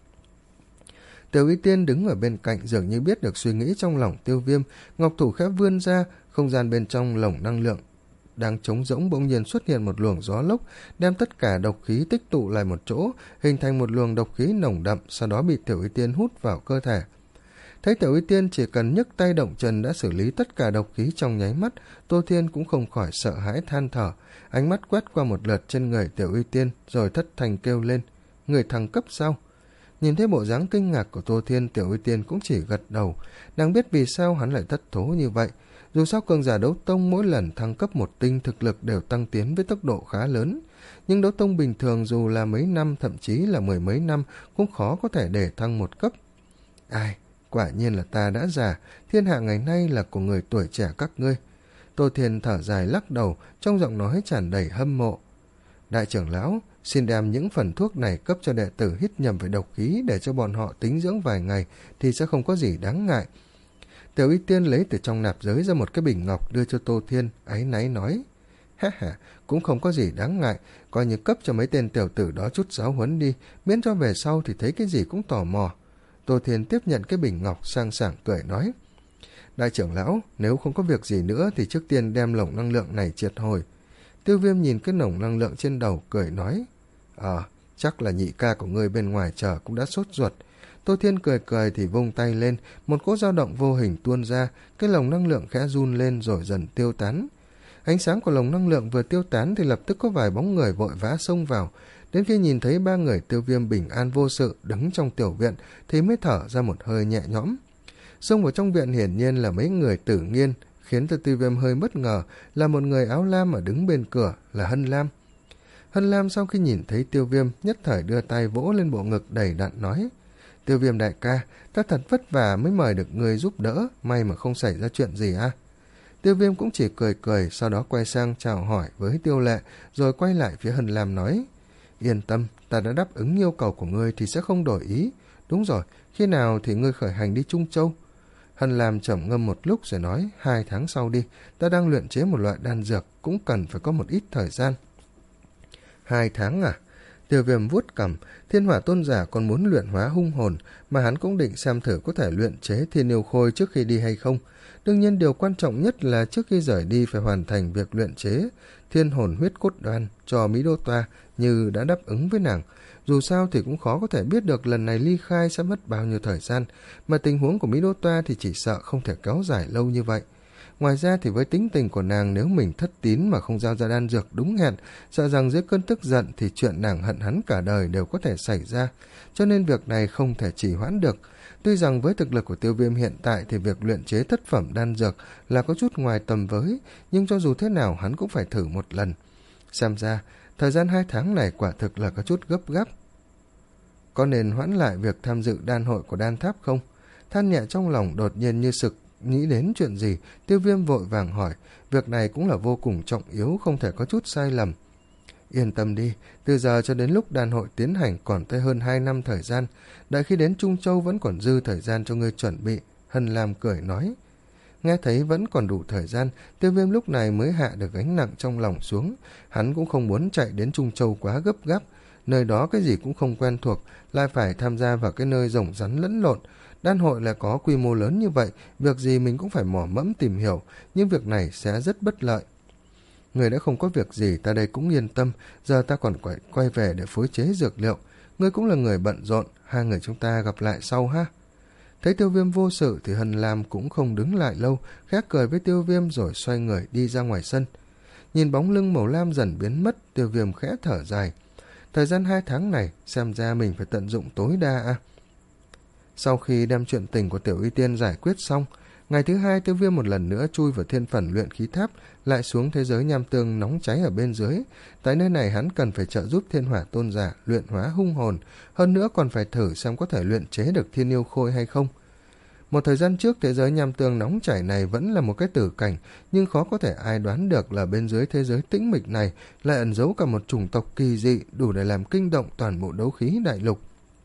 Tiểu Y Tiên đứng ở bên cạnh dường như biết được suy nghĩ trong lòng Tiêu Viêm, ngọc thủ khẽ vươn ra, không gian bên trong lồng năng lượng đang trống rỗng bỗng nhiên xuất hiện một luồng gió lốc, đem tất cả độc khí tích tụ lại một chỗ, hình thành một luồng độc khí nồng đậm, sau đó bị Tiểu Y Tiên hút vào cơ thể. Thấy Tiểu Y Tiên chỉ cần nhấc tay động chân đã xử lý tất cả độc khí trong nháy mắt, Tô Thiên cũng không khỏi sợ hãi than thở, ánh mắt quét qua một lượt trên người Tiểu Y Tiên rồi thất thành kêu lên, người thăng cấp sao? Nhìn thấy bộ dáng kinh ngạc của Tô Thiên, Tiểu Y Tiên cũng chỉ gật đầu, nàng biết vì sao hắn lại thất thố như vậy. Dù sao cường giả đấu tông mỗi lần thăng cấp một tinh thực lực đều tăng tiến với tốc độ khá lớn, nhưng đấu tông bình thường dù là mấy năm thậm chí là mười mấy năm cũng khó có thể để thăng một cấp. Ai, quả nhiên là ta đã già, thiên hạ ngày nay là của người tuổi trẻ các ngươi. Tô Thiên thở dài lắc đầu, trong giọng nói tràn đầy hâm mộ. Đại trưởng lão, xin đem những phần thuốc này cấp cho đệ tử hít nhầm với độc khí để cho bọn họ tính dưỡng vài ngày thì sẽ không có gì đáng ngại. Tiểu Y Tiên lấy từ trong nạp giới ra một cái bình ngọc đưa cho Tô Thiên, áy náy nói. Ha ha, cũng không có gì đáng ngại, coi như cấp cho mấy tên tiểu tử đó chút giáo huấn đi, miễn cho về sau thì thấy cái gì cũng tò mò. Tô Thiên tiếp nhận cái bình ngọc sang sảng cười nói. Đại trưởng lão, nếu không có việc gì nữa thì trước tiên đem lồng năng lượng này triệt hồi. Tiêu Viêm nhìn cái lồng năng lượng trên đầu cười nói. Ờ, chắc là nhị ca của ngươi bên ngoài chờ cũng đã sốt ruột. Tô Thiên cười cười thì vung tay lên, một cỗ dao động vô hình tuôn ra, cái lồng năng lượng khẽ run lên rồi dần tiêu tán. Ánh sáng của lồng năng lượng vừa tiêu tán thì lập tức có vài bóng người vội vã xông vào. Đến khi nhìn thấy ba người Tiêu Viêm bình an vô sự đứng trong tiểu viện thì mới thở ra một hơi nhẹ nhõm. Xông vào trong viện hiển nhiên là mấy người Tử Nghiên, khiến cho Tiêu Viêm hơi bất ngờ là một người áo lam ở đứng bên cửa là Hân Lam. Hân Lam sau khi nhìn thấy Tiêu Viêm nhất thời đưa tay vỗ lên bộ ngực đầy đặn nói. Tiêu Viêm đại ca, ta thật vất vả mới mời được người giúp đỡ, may mà không xảy ra chuyện gì à. Tiêu Viêm cũng chỉ cười cười, sau đó quay sang chào hỏi với Tiêu Lệ, rồi quay lại phía Hân Lam nói: Yên tâm, ta đã đáp ứng yêu cầu của ngươi thì sẽ không đổi ý. Đúng rồi, khi nào thì ngươi khởi hành đi Trung Châu? Hân Lam trầm ngâm một lúc rồi nói: Hai tháng sau đi, ta đang luyện chế một loại đan dược, cũng cần phải có một ít thời gian. Hai tháng à? Tiêu Viêm vuốt cằm. Thiên Hỏa Tôn giả còn muốn luyện hóa hung hồn, mà hắn cũng định xem thử có thể luyện chế thiên yêu khôi trước khi đi hay không. Đương nhiên điều quan trọng nhất là trước khi rời đi phải hoàn thành việc luyện chế thiên hồn huyết cốt đan cho Mỹ Đô Toa như đã đáp ứng với nàng. Dù sao thì cũng khó có thể biết được lần này ly khai sẽ mất bao nhiêu thời gian, mà tình huống của Mỹ Đô Toa thì chỉ sợ không thể kéo dài lâu như vậy. Ngoài ra thì với tính tình của nàng, nếu mình thất tín mà không giao ra đan dược đúng hẹn, sợ rằng dưới cơn tức giận thì chuyện nàng hận hắn cả đời đều có thể xảy ra, cho nên việc này không thể trì hoãn được. Tuy rằng với thực lực của Tiêu Viêm hiện tại thì việc luyện chế thất phẩm đan dược là có chút ngoài tầm với, nhưng cho dù thế nào hắn cũng phải thử một lần. Xem ra, thời gian hai tháng này quả thực là có chút gấp gáp. Có nên hoãn lại việc tham dự đan hội của đan tháp không? Than nhẹ trong lòng, đột nhiên như sực nghĩ đến chuyện gì, Tiêu Viêm vội vàng hỏi. Việc này cũng là vô cùng trọng yếu, không thể có chút sai lầm. Yên tâm đi, từ giờ cho đến lúc đan hội tiến hành còn tới hơn hai năm thời gian, đợi khi đến Trung Châu vẫn còn dư thời gian cho ngươi chuẩn bị, Hân Lam cười nói. Nghe thấy vẫn còn đủ thời gian, Tiêu Viêm lúc này mới hạ được gánh nặng trong lòng xuống. Hắn cũng không muốn chạy đến Trung Châu quá gấp gáp, nơi đó cái gì cũng không quen thuộc, lại phải tham gia vào cái nơi rồng rắn lẫn lộn. Đan hội là có quy mô lớn như vậy, việc gì mình cũng phải mò mẫm tìm hiểu, nhưng việc này sẽ rất bất lợi. Người đã không có việc gì, ta đây cũng yên tâm, giờ ta còn phải quay về để phối chế dược liệu. Ngươi cũng là người bận rộn, hai người chúng ta gặp lại sau ha. Thấy Tiêu Viêm vô sự thì Hân Lam cũng không đứng lại lâu, khẽ cười với Tiêu Viêm rồi xoay người đi ra ngoài sân. Nhìn bóng lưng màu lam dần biến mất, Tiêu Viêm khẽ thở dài. Thời gian hai tháng này, xem ra mình phải tận dụng tối đa à. Sau khi đem chuyện tình của Tiểu Y Tiên giải quyết xong, ngày thứ hai Tiêu Viêm một lần nữa chui vào thiên phần luyện khí tháp, lại xuống thế giới nham tương nóng cháy ở bên dưới. Tại nơi này hắn cần phải trợ giúp Thiên Hỏa Tôn giả luyện hóa hung hồn, hơn nữa còn phải thử xem có thể luyện chế được thiên yêu khôi hay không. Một thời gian trước, thế giới nham tương nóng chảy này vẫn là một cái tử cảnh, nhưng khó có thể ai đoán được là bên dưới thế giới tĩnh mịch này lại ẩn giấu cả một chủng tộc kỳ dị đủ để làm kinh động toàn bộ đấu khí đại lục.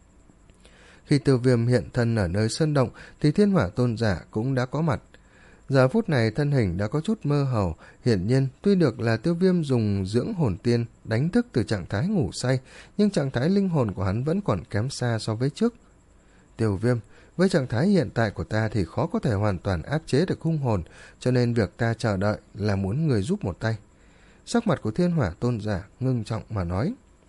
Khi Tiêu Viêm hiện thân ở nơi sơn động thì Thiên Hỏa Tôn giả cũng đã có mặt. Giờ phút này thân hình đã có chút mơ hồ, hiển nhiên tuy được là Tiêu Viêm dùng dưỡng hồn tiên đánh thức từ trạng thái ngủ say, nhưng trạng thái linh hồn của hắn vẫn còn kém xa so với trước. Tiêu Viêm, với trạng thái hiện tại của ta thì khó có thể hoàn toàn áp chế được hung hồn, cho nên việc ta chờ đợi là muốn người giúp một tay. Sắc mặt của Thiên Hỏa Tôn giả ngưng trọng mà nói.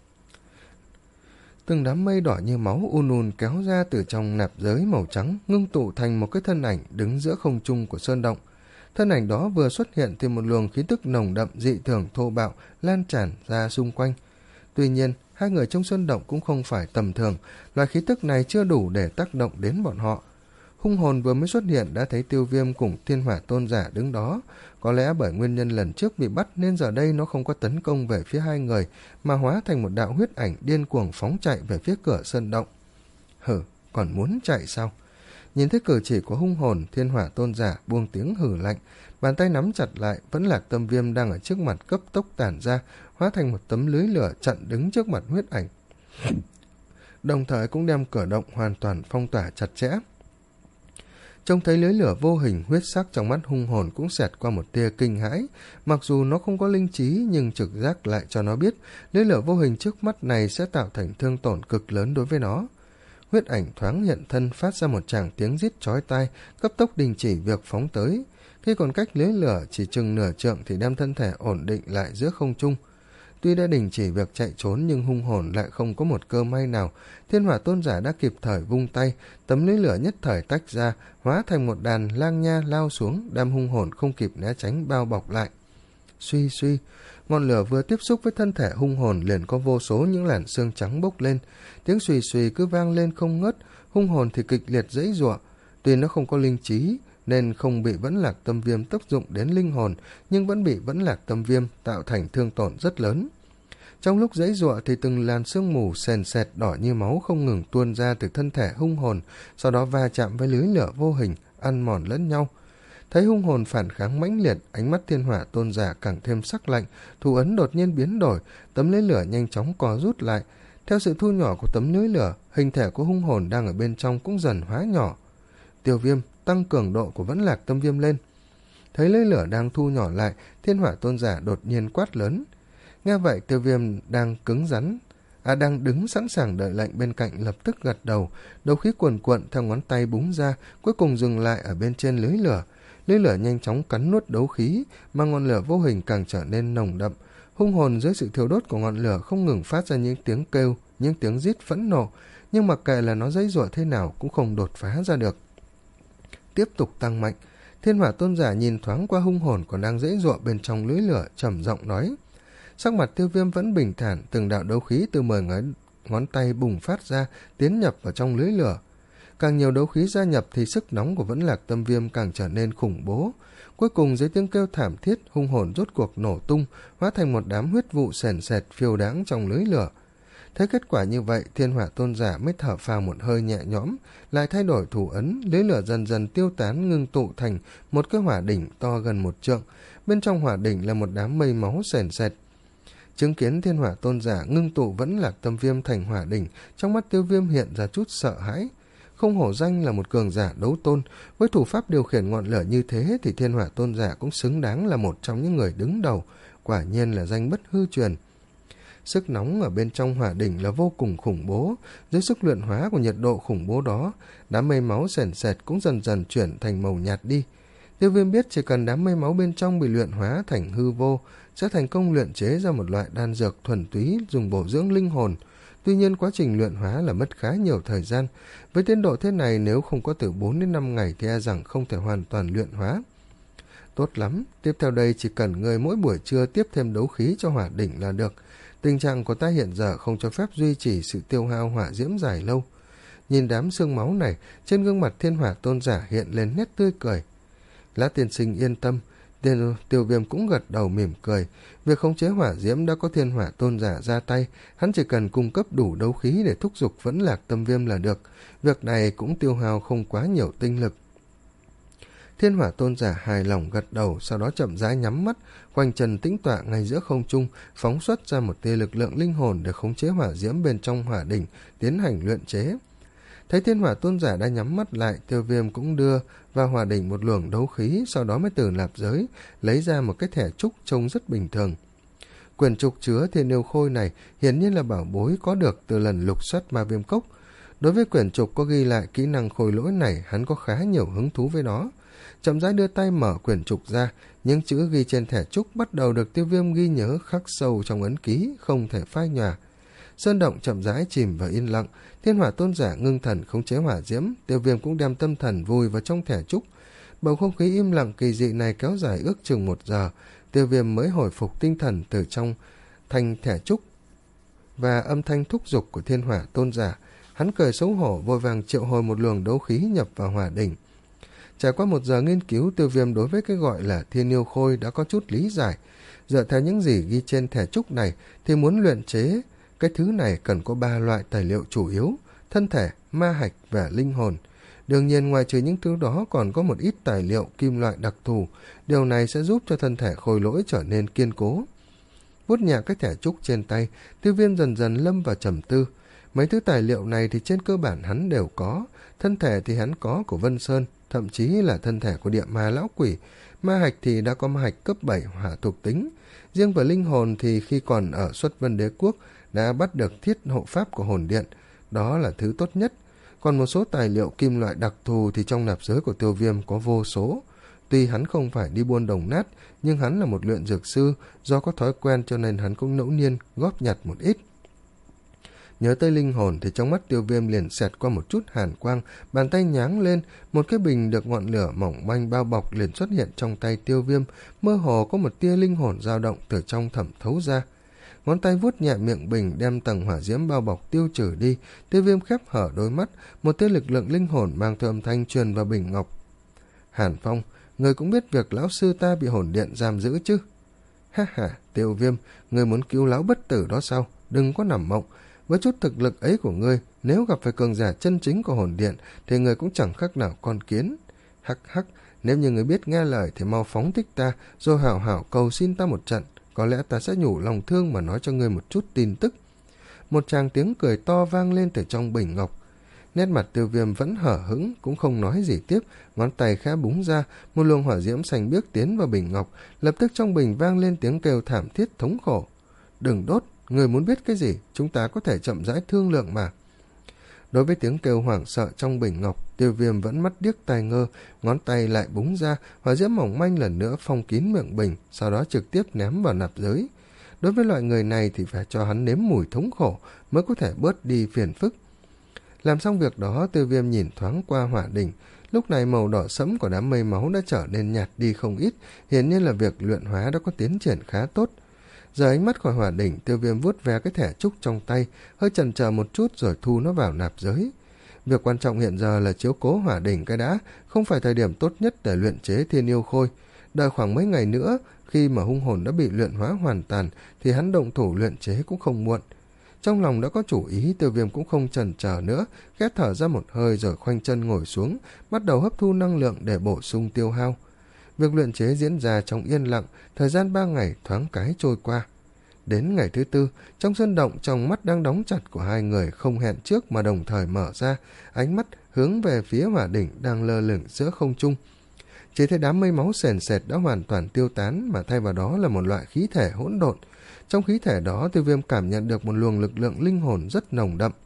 Từng đám mây đỏ như máu un un kéo ra từ trong nạp giới màu trắng, ngưng tụ thành một cái thân ảnh đứng giữa không trung của sơn động. Thân ảnh đó vừa xuất hiện thì một luồng khí tức nồng đậm dị thường thô bạo lan tràn ra xung quanh. Tuy nhiên, hai người trong sơn động cũng không phải tầm thường, loại khí tức này chưa đủ để tác động đến bọn họ. Hung hồn vừa mới xuất hiện đã thấy Tiêu Viêm cùng Thiên Hỏa Tôn giả đứng đó. Có lẽ bởi nguyên nhân lần trước bị bắt nên giờ đây nó không có tấn công về phía hai người, mà hóa thành một đạo huyết ảnh điên cuồng phóng chạy về phía cửa sơn động. Hử, còn muốn chạy sao? Nhìn thấy cử chỉ của hung hồn, Thiên Hỏa Tôn giả buông tiếng hử lạnh, bàn tay nắm chặt lại, Vẫn Lạc Tâm Viêm đang ở trước mặt cấp tốc tản ra, hóa thành một tấm lưới lửa chặn đứng trước mặt huyết ảnh. Đồng thời cũng đem cửa động hoàn toàn phong tỏa chặt chẽ. Trông thấy lưới lửa vô hình, huyết sắc trong mắt hung hồn cũng xẹt qua một tia kinh hãi. Mặc dù nó không có linh trí, nhưng trực giác lại cho nó biết lưới lửa vô hình trước mắt này sẽ tạo thành thương tổn cực lớn đối với nó. Huyết ảnh thoáng hiện thân, phát ra một tràng tiếng rít chói tai, cấp tốc đình chỉ việc phóng tới. Khi còn cách lưới lửa chỉ chừng nửa trượng thì đem thân thể ổn định lại giữa không trung. Tuy đã đình chỉ việc chạy trốn nhưng hung hồn lại không có một cơ may nào. Thiên Hỏa Tôn giả đã kịp thời vung tay, tấm lưới lửa nhất thời tách ra, hóa thành một đàn lang nha lao xuống, đem hung hồn không kịp né tránh bao bọc lại. Suy suy, ngọn lửa vừa tiếp xúc với thân thể hung hồn liền có vô số những làn xương trắng bốc lên, tiếng suy suy cứ vang lên không ngớt. Hung hồn thì kịch liệt giãy giụa. Tuy nó không có linh trí nên không bị Vẫn Lạc Tâm Viêm tác dụng đến linh hồn, nhưng vẫn bị Vẫn Lạc Tâm Viêm tạo thành thương tổn rất lớn. Trong lúc giãy giụa thì từng làn sương mù sền sệt đỏ như máu không ngừng tuôn ra từ thân thể hung hồn, sau đó va chạm với lưới lửa vô hình, ăn mòn lẫn nhau. Thấy hung hồn phản kháng mãnh liệt, ánh mắt thiên hỏa tôn giả càng thêm sắc lạnh, thủ ấn đột nhiên biến đổi, tấm lưới lửa nhanh chóng co rút lại. Theo sự thu nhỏ của tấm lưới lửa, hình thể của hung hồn đang ở bên trong cũng dần hóa nhỏ. Tiêu Viêm tăng cường độ của Vẫn Lạc Tâm Viêm lên. Thấy lưới lửa đang thu nhỏ lại, thiên hỏa tôn giả đột nhiên quát lớn. Nghe vậy, Tiêu Viêm đang cứng rắn, à đang đứng sẵn sàng đợi lệnh bên cạnh lập tức gật đầu, đấu khí cuồn cuộn theo ngón tay búng ra, cuối cùng dừng lại ở bên trên lưới lửa. Lưới lửa nhanh chóng cắn nuốt đấu khí, mà ngọn lửa vô hình càng trở nên nồng đậm. Hung hồn dưới sự thiêu đốt của ngọn lửa không ngừng phát ra những tiếng kêu, những tiếng rít phẫn nộ, nhưng mặc kệ là nó dãy giụa thế nào cũng không đột phá ra được. Tiếp tục tăng mạnh, thiên hỏa tôn giả nhìn thoáng qua hung hồn còn đang dãy giụa bên trong lưới lửa, trầm giọng nói. Sắc mặt Tiêu Viêm vẫn bình thản, từng đạo đấu khí từ mười ngón, ngón tay bùng phát ra, tiến nhập vào trong lưới lửa. Càng nhiều đấu khí gia nhập thì sức nóng của Vẫn Lạc Tâm Viêm càng trở nên khủng bố. Cuối cùng dưới tiếng kêu thảm thiết, hung hồn rốt cuộc nổ tung, hóa thành một đám huyết vụ sền sệt phiêu đáng trong lưới lửa. Thấy kết quả như vậy, thiên hỏa tôn giả mới thở phào một hơi nhẹ nhõm, lại thay đổi thủ ấn, lưới lửa dần dần tiêu tán ngưng tụ thành một cái hỏa đỉnh to gần một trượng. Bên trong hỏa đỉnh là một đám mây máu sền sệt. Chứng kiến thiên hỏa tôn giả ngưng tụ Vẫn Lạc Tâm Viêm thành hỏa đỉnh, trong mắt Tiêu Viêm hiện ra chút sợ hãi. Không hổ danh là một cường giả đấu tôn, với thủ pháp điều khiển ngọn lửa như thế thì thiên hỏa tôn giả cũng xứng đáng là một trong những người đứng đầu, quả nhiên là danh bất hư truyền. Sức nóng ở bên trong hỏa đỉnh là vô cùng khủng bố, dưới sức luyện hóa của nhiệt độ khủng bố đó, đám mây máu sền sệt cũng dần dần chuyển thành màu nhạt đi. Tiêu Viêm biết chỉ cần đám mây máu bên trong bị luyện hóa thành hư vô, sẽ thành công luyện chế ra một loại đan dược thuần túy dùng bổ dưỡng linh hồn. Tuy nhiên quá trình luyện hóa là mất khá nhiều thời gian, với tiến độ thế này nếu không có từ bốn đến năm ngày thì e rằng không thể hoàn toàn luyện hóa. Tốt lắm, tiếp theo đây chỉ cần ngươi mỗi buổi trưa tiếp thêm đấu khí cho hỏa đỉnh là được. Tình trạng của ta hiện giờ không cho phép duy trì sự tiêu hao hỏa diễm dài lâu. Nhìn đám xương máu này, trên gương mặt thiên hỏa tôn giả hiện lên nét tươi cười. Lã tiên sinh yên tâm, Tiêu, Tiêu Viêm cũng gật đầu mỉm cười. Việc khống chế hỏa diễm đã có thiên hỏa tôn giả ra tay, hắn chỉ cần cung cấp đủ đấu khí để thúc giục Vẫn Lạc Tâm Viêm là được. Việc này cũng tiêu hao không quá nhiều tinh lực. Thiên hỏa tôn giả hài lòng gật đầu, sau đó chậm rãi nhắm mắt, khoanh chân tĩnh tọa ngay giữa không trung, phóng xuất ra một tia lực lượng linh hồn để khống chế hỏa diễm bên trong hỏa đỉnh, tiến hành luyện chế. Thấy thiên hỏa tôn giả đã nhắm mắt lại, Tiêu Viêm cũng đưa vào hỏa đỉnh một luồng đấu khí, sau đó mới từ nạp giới lấy ra một cái thẻ trúc trông rất bình thường. Quyển trục chứa thiên yêu khôi này hiển nhiên là bảo bối có được từ lần lục soát ma viêm cốc. Đối với quyển trục có ghi lại kỹ năng khôi lỗi này, hắn có khá nhiều hứng thú với nó. Chậm rãi đưa tay mở quyển trục ra, những chữ ghi trên thẻ trúc bắt đầu được Tiêu Viêm ghi nhớ khắc sâu trong ấn ký, không thể phai nhòa. Sơn động chậm rãi chìm vào yên lặng, thiên hỏa tôn giả ngưng thần khống chế hỏa diễm, Tiêu Viêm cũng đem tâm thần vùi vào trong thẻ trúc. Bầu không khí im lặng kỳ dị này kéo dài ước chừng một giờ, Tiêu Viêm mới hồi phục tinh thần từ trong thanh thẻ trúc và âm thanh thúc giục của thiên hỏa tôn giả. Hắn cười xấu hổ vội vàng triệu hồi một luồng đấu khí nhập vào hỏa đỉnh. Trải qua một giờ nghiên cứu, Tiêu Viêm đối với cái gọi là thiên yêu khôi đã có chút lý giải. Dựa theo những gì ghi trên thẻ trúc này thì muốn luyện chế cái thứ này cần có ba loại tài liệu chủ yếu: thân thể, ma hạch và linh hồn. Đương nhiên ngoài trừ những thứ đó còn có một ít tài liệu kim loại đặc thù, điều này sẽ giúp cho thân thể khôi lỗi trở nên kiên cố. Vuốt nhẹ cái thẻ trúc trên tay, Tiêu Viêm dần dần lâm vào trầm tư. Mấy thứ tài liệu này thì trên cơ bản hắn đều có, thân thể thì hắn có của Vân Sơn, thậm chí là thân thể của địa ma lão quỷ. Ma hạch thì đã có ma hạch cấp bảy hỏa thuộc tính. Riêng về linh hồn thì khi còn ở Xuất Vân Đế Quốc đã bắt được thiết hộ pháp của hồn điện, đó là thứ tốt nhất. Còn một số tài liệu kim loại đặc thù thì trong nạp giới của Tiêu Viêm có vô số. Tuy hắn không phải đi buôn đồng nát, nhưng hắn là một luyện dược sư, do có thói quen cho nên hắn cũng ngẫu nhiên góp nhặt một ít. Nhớ tới linh hồn thì trong mắt Tiêu Viêm liền xẹt qua một chút hàn quang, bàn tay nháng lên, một cái bình được ngọn lửa mỏng manh bao bọc liền xuất hiện trong tay Tiêu Viêm, mơ hồ có một tia linh hồn dao động từ trong thẩm thấu ra. Ngón tay vuốt nhẹ miệng bình đem tầng hỏa diễm bao bọc tiêu trừ đi, Tiêu Viêm khép hở đôi mắt, một tia lực lượng linh hồn mang theo âm thanh truyền vào bình ngọc. Hàn Phong, người cũng biết việc lão sư ta bị hồn điện giam giữ chứ? Ha ha, Tiêu Viêm, người muốn cứu lão bất tử đó sao? Đừng có nằm mộng. Với chút thực lực ấy của ngươi, nếu gặp phải cường giả chân chính của hồn điện thì người cũng chẳng khác nào con kiến. Hắc hắc, nếu như người biết nghe lời thì mau phóng thích ta, rồi hảo hảo cầu xin ta một trận, có lẽ ta sẽ nhủ lòng thương mà nói cho ngươi một chút tin tức. Một tràng tiếng cười to vang lên từ trong bình ngọc. Nét mặt Tiêu Viêm vẫn hở hững, cũng không nói gì tiếp, ngón tay khẽ búng ra, một luồng hỏa diễm xanh biếc tiến vào bình ngọc, lập tức trong bình vang lên tiếng kêu thảm thiết thống khổ. Đừng đốt, người muốn biết cái gì, chúng ta có thể chậm rãi thương lượng mà. Đối với tiếng kêu hoảng sợ trong bình ngọc, Tiêu Viêm vẫn mắt điếc tai ngơ, ngón tay lại búng ra, hỏa diễm mỏng manh lần nữa phong kín miệng bình, sau đó trực tiếp ném vào nạp giới. Đối với loại người này thì phải cho hắn nếm mùi thống khổ mới có thể bớt đi phiền phức. Làm xong việc đó, Tiêu Viêm nhìn thoáng qua hỏa đỉnh, lúc này màu đỏ sẫm của đám mây máu đã trở nên nhạt đi không ít, hiển nhiên là việc luyện hóa đã có tiến triển khá tốt. Giờ ánh mắt khỏi hỏa đỉnh, Tiêu Viêm vuốt ve cái thẻ trúc trong tay, hơi chần chờ một chút rồi thu nó vào nạp giới. Việc quan trọng hiện giờ là chiếu cố hỏa đỉnh cái đã, không phải thời điểm tốt nhất để luyện chế thiên yêu khôi. Đợi khoảng mấy ngày nữa, khi mà hung hồn đã bị luyện hóa hoàn toàn, thì hắn động thủ luyện chế cũng không muộn. Trong lòng đã có chủ ý, Tiêu Viêm cũng không chần chờ nữa, khẽ thở ra một hơi rồi khoanh chân ngồi xuống, bắt đầu hấp thu năng lượng để bổ sung tiêu hao. Việc luyện chế diễn ra trong yên lặng, thời gian ba ngày thoáng cái trôi qua. Đến ngày thứ tư, trong sân động, trong mắt đang đóng chặt của hai người không hẹn trước mà đồng thời mở ra, ánh mắt hướng về phía hỏa đỉnh đang lơ lửng giữa không trung. Chỉ thấy đám mây máu sền sệt đã hoàn toàn tiêu tán, mà thay vào đó là một loại khí thể hỗn độn. Trong khí thể đó, Tiêu Viêm cảm nhận được một luồng lực lượng linh hồn rất nồng đậm.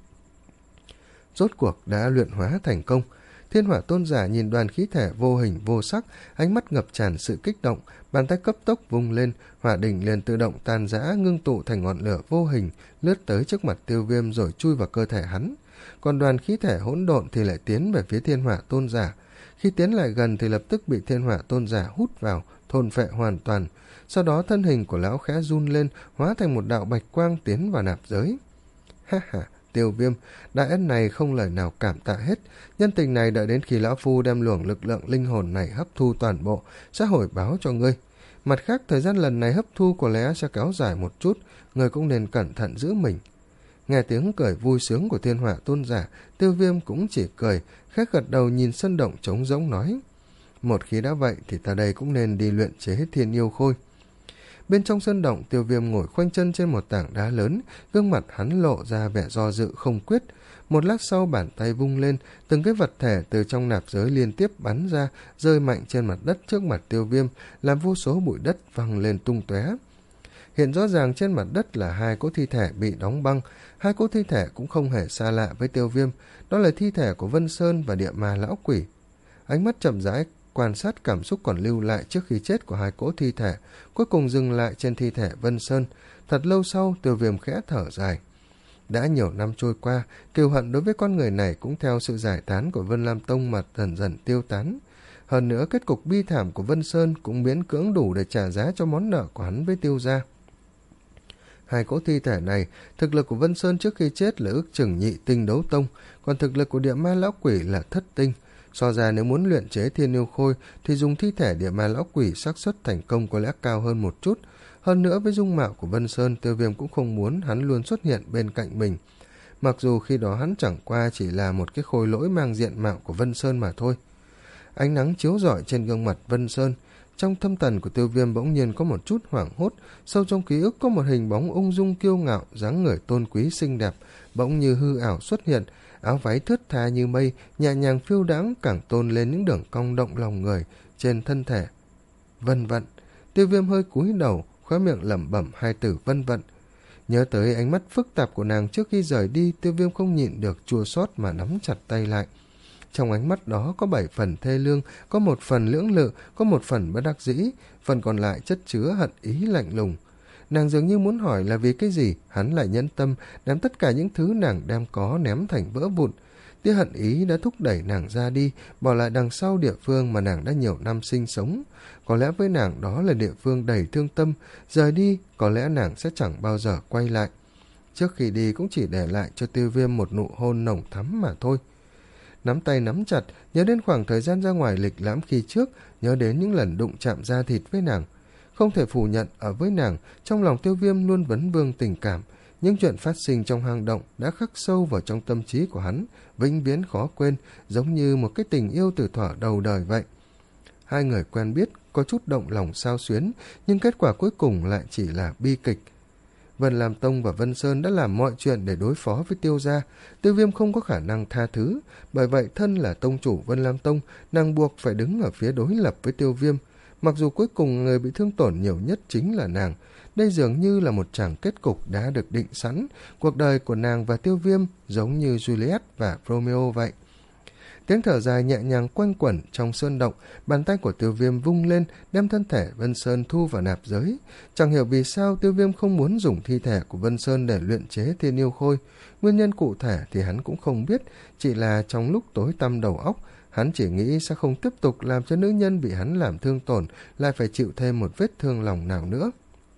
Rốt cuộc đã luyện hóa thành công. Thiên Hỏa Tôn Giả nhìn đoàn khí thể vô hình vô sắc, ánh mắt ngập tràn sự kích động, bàn tay cấp tốc vung lên, hỏa đỉnh liền tự động tan rã, ngưng tụ thành ngọn lửa vô hình, lướt tới trước mặt Tiêu Viêm rồi chui vào cơ thể hắn. Còn đoàn khí thể hỗn độn thì lại tiến về phía Thiên Hỏa Tôn Giả. Khi tiến lại gần thì lập tức bị Thiên Hỏa Tôn Giả hút vào, thôn phệ hoàn toàn. Sau đó thân hình của lão khẽ run lên, hóa thành một đạo bạch quang tiến vào nạp giới. Ha ha, Tiêu Viêm, đại ân này không lời nào cảm tạ hết. Nhân tình này đợi đến khi lão phu đem luồng lực lượng linh hồn này hấp thu toàn bộ, sẽ hồi báo cho ngươi. Mặt khác, thời gian lần này hấp thu có lẽ sẽ kéo dài một chút, ngươi cũng nên cẩn thận giữ mình. Nghe tiếng cười vui sướng của Thiên Hỏa Tôn Giả, Tiêu Viêm cũng chỉ cười, khẽ gật đầu nhìn sân động trống rỗng nói. Một khi đã vậy thì ta đây cũng nên đi luyện chế thiên yêu khôi. Bên trong sân động, Tiêu Viêm ngồi khoanh chân trên một tảng đá lớn, gương mặt hắn lộ ra vẻ do dự không quyết. Một lát sau, bàn tay vung lên, từng cái vật thể từ trong nạp giới liên tiếp bắn ra, rơi mạnh trên mặt đất trước mặt Tiêu Viêm, làm vô số bụi đất văng lên tung tóe. Hiện rõ ràng trên mặt đất là hai cỗ thi thể bị đóng băng, hai cỗ thi thể cũng không hề xa lạ với Tiêu Viêm, đó là thi thể của Vân Sơn và Địa Ma Lão Quỷ. Ánh mắt chậm rãi quan sát cảm xúc còn lưu lại trước khi chết của hai cỗ thi thể, cuối cùng dừng lại trên thi thể Vân Sơn. Thật lâu sau, Tiêu Viêm khẽ thở dài. Đã nhiều năm trôi qua, kiêu hận đối với con người này cũng theo sự giải tán của Vân Lam Tông mà dần dần tiêu tán. Hơn nữa, kết cục bi thảm của Vân Sơn cũng miễn cưỡng đủ để trả giá cho món nợ của hắn với Tiêu gia. Hai cỗ thi thể này, thực lực của Vân Sơn trước khi chết là ước chừng nhị tinh đấu tông, còn thực lực của Địa Ma Lão Quỷ là thất tinh. So ra nếu muốn luyện chế thiên yêu khôi thì dùng thi thể Địa Ma Lão Quỷ xác suất thành công có lẽ cao hơn một chút. Hơn nữa, với dung mạo của Vân Sơn, Tiêu Viêm cũng không muốn hắn luôn xuất hiện bên cạnh mình. Mặc dù khi đó hắn chẳng qua chỉ là một cái khôi lỗi mang diện mạo của Vân Sơn mà thôi. Ánh nắng chiếu rọi trên gương mặt Vân Sơn, trong thâm tần của Tiêu Viêm bỗng nhiên có một chút hoảng hốt. Sâu trong ký ức có một hình bóng ung dung kiêu ngạo, dáng người tôn quý xinh đẹp bỗng như hư ảo xuất hiện. Áo váy thướt tha như mây, nhẹ nhàng phiêu đãng, càng tôn lên những đường cong động lòng người trên thân thể. Vân vận. Tiêu Viêm hơi cúi đầu, khóe miệng lẩm bẩm hai từ vân vận. Nhớ tới ánh mắt phức tạp của nàng trước khi rời đi, Tiêu Viêm không nhịn được chua xót mà nắm chặt tay lại. Trong ánh mắt đó có bảy phần thê lương, có một phần lưỡng lự, có một phần bất đắc dĩ, phần còn lại chất chứa hận ý lạnh lùng. Nàng dường như muốn hỏi là vì cái gì hắn lại nhẫn tâm đem tất cả những thứ nàng đem có ném thành vỡ vụn. Tia hận ý đã thúc đẩy nàng ra đi, bỏ lại đằng sau địa phương mà nàng đã nhiều năm sinh sống. Có lẽ với nàng đó là địa phương đầy thương tâm, rời đi có lẽ nàng sẽ chẳng bao giờ quay lại. Trước khi đi cũng chỉ để lại cho Tiêu Viêm một nụ hôn nồng thắm mà thôi. Nắm tay nắm chặt, nhớ đến khoảng thời gian ra ngoài lịch lãm khi trước, nhớ đến những lần đụng chạm da thịt với nàng. Không thể phủ nhận, ở với nàng, trong lòng Tiêu Viêm luôn vấn vương tình cảm, Những chuyện phát sinh trong hang động đã khắc sâu vào trong tâm trí của hắn, vĩnh viễn khó quên, giống như một cái tình yêu từ thuở đầu đời vậy. Hai người quen biết, có chút động lòng xao xuyến, nhưng kết quả cuối cùng lại chỉ là bi kịch. Vân Lam Tông và Vân Sơn đã làm mọi chuyện để đối phó với Tiêu gia. Tiêu Viêm không có khả năng tha thứ, bởi vậy thân là tông chủ Vân Lam Tông, nàng buộc phải đứng ở phía đối lập với Tiêu Viêm. Mặc dù cuối cùng người bị thương tổn nhiều nhất chính là nàng, đây dường như là một tràng kết cục đã được định sẵn. Cuộc đời của nàng và Tiêu Viêm giống như Juliet và Romeo vậy. Tiếng thở dài nhẹ nhàng quanh quẩn trong sơn động, bàn tay của Tiêu Viêm vung lên, đem thân thể Vân Sơn thu vào nạp giới. Chẳng hiểu vì sao Tiêu Viêm không muốn dùng thi thể của Vân Sơn để luyện chế thiên yêu khôi. Nguyên nhân cụ thể thì hắn cũng không biết, chỉ là trong lúc tối tăm đầu óc, hắn chỉ nghĩ sẽ không tiếp tục làm cho nữ nhân bị hắn làm thương tổn, lại phải chịu thêm một vết thương lòng nào nữa.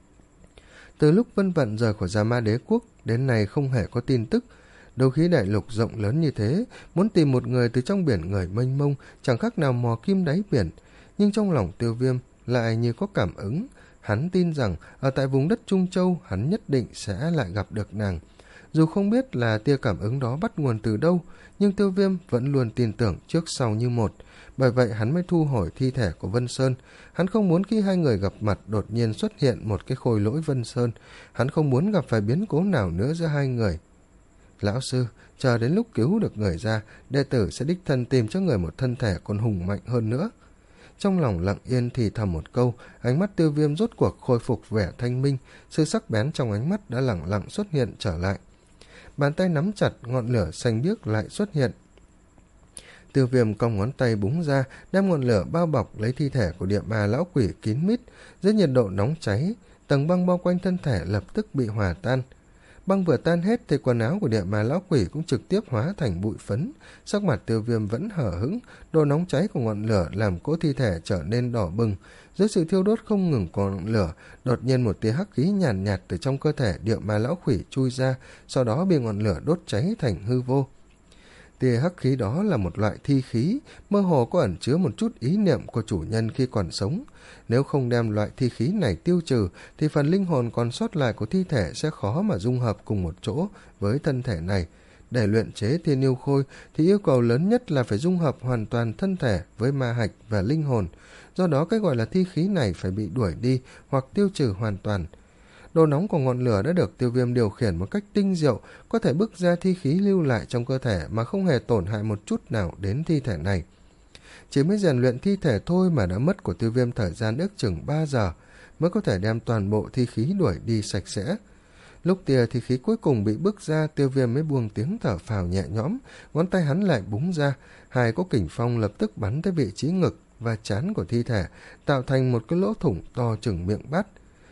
Từ lúc Vân Vận rời khỏi Gia Ma Đế Quốc, đến nay không hề có tin tức. Đấu khí đại lục rộng lớn như thế, muốn tìm một người từ trong biển người mênh mông, chẳng khác nào mò kim đáy biển. Nhưng trong lòng Tiêu Viêm lại như có cảm ứng. Hắn tin rằng ở tại vùng đất Trung Châu, hắn nhất định sẽ lại gặp được nàng. Dù không biết là tia cảm ứng đó bắt nguồn từ đâu, nhưng Tiêu Viêm vẫn luôn tin tưởng trước sau như một. Bởi vậy hắn mới thu hồi thi thể của Vân Sơn. Hắn không muốn khi hai người gặp mặt đột nhiên xuất hiện một cái khôi lỗi Vân Sơn. Hắn không muốn gặp phải biến cố nào nữa giữa hai người. Lão sư, chờ đến lúc cứu được người ra, đệ tử sẽ đích thân tìm cho người một thân thể còn hùng mạnh hơn nữa. Trong lòng lặng yên thì thầm một câu, ánh mắt Tiêu Viêm rốt cuộc khôi phục vẻ thanh minh, sự sắc bén trong ánh mắt đã lẳng lặng xuất hiện trở lại. Bàn tay nắm chặt, ngọn lửa xanh biếc lại xuất hiện. Tiêu Viêm cong ngón tay búng ra, đem ngọn lửa bao bọc lấy thi thể của địa ma lão quỷ kín mít. Dưới nhiệt độ nóng cháy, tầng băng bao quanh thân thể lập tức bị hòa tan. Băng vừa tan hết thì quần áo của địa ma lão quỷ cũng trực tiếp hóa thành bụi phấn. Sắc mặt Tiêu Viêm vẫn hở hững, độ nóng cháy của ngọn lửa làm cỗ thi thể trở nên đỏ bừng. Dưới sự thiêu đốt không ngừng của ngọn lửa, đột nhiên một tia hắc khí nhàn nhạt, nhạt từ trong cơ thể địa ma lão quỷ chui ra, sau đó bị ngọn lửa đốt cháy thành hư vô. Tia hắc khí đó là một loại thi khí, mơ hồ có ẩn chứa một chút ý niệm của chủ nhân khi còn sống. Nếu không đem loại thi khí này tiêu trừ, thì phần linh hồn còn sót lại của thi thể sẽ khó mà dung hợp cùng một chỗ với thân thể này. Để luyện chế thiên yêu khôi thì yêu cầu lớn nhất là phải dung hợp hoàn toàn thân thể với ma hạch và linh hồn. Do đó cái gọi là thi khí này phải bị đuổi đi hoặc tiêu trừ hoàn toàn. Độ nóng của ngọn lửa đã được Tiêu Viêm điều khiển một cách tinh diệu, có thể bức ra thi khí lưu lại trong cơ thể mà không hề tổn hại một chút nào đến thi thể này. Chỉ mới rèn luyện thi thể thôi mà đã mất của Tiêu Viêm thời gian ước chừng ba giờ mới có thể đem toàn bộ thi khí đuổi đi sạch sẽ. Lúc tia thi khí cuối cùng bị bức ra, Tiêu Viêm mới buông tiếng thở phào nhẹ nhõm, ngón tay hắn lại búng ra, hai cỗ kình phong lập tức bắn tới vị trí ngực và trán của thi thể, tạo thành một cái lỗ thủng to chừng miệng bát.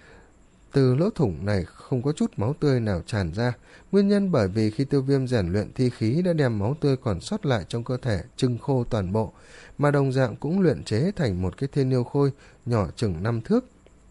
Từ lỗ thủng này không có chút máu tươi nào tràn ra, nguyên nhân bởi vì khi Tiêu Viêm rèn luyện thi khí đã đem máu tươi còn sót lại trong cơ thể trưng khô toàn bộ, mà đồng dạng cũng luyện chế thành một cái thiên yêu khôi nhỏ chừng năm thước.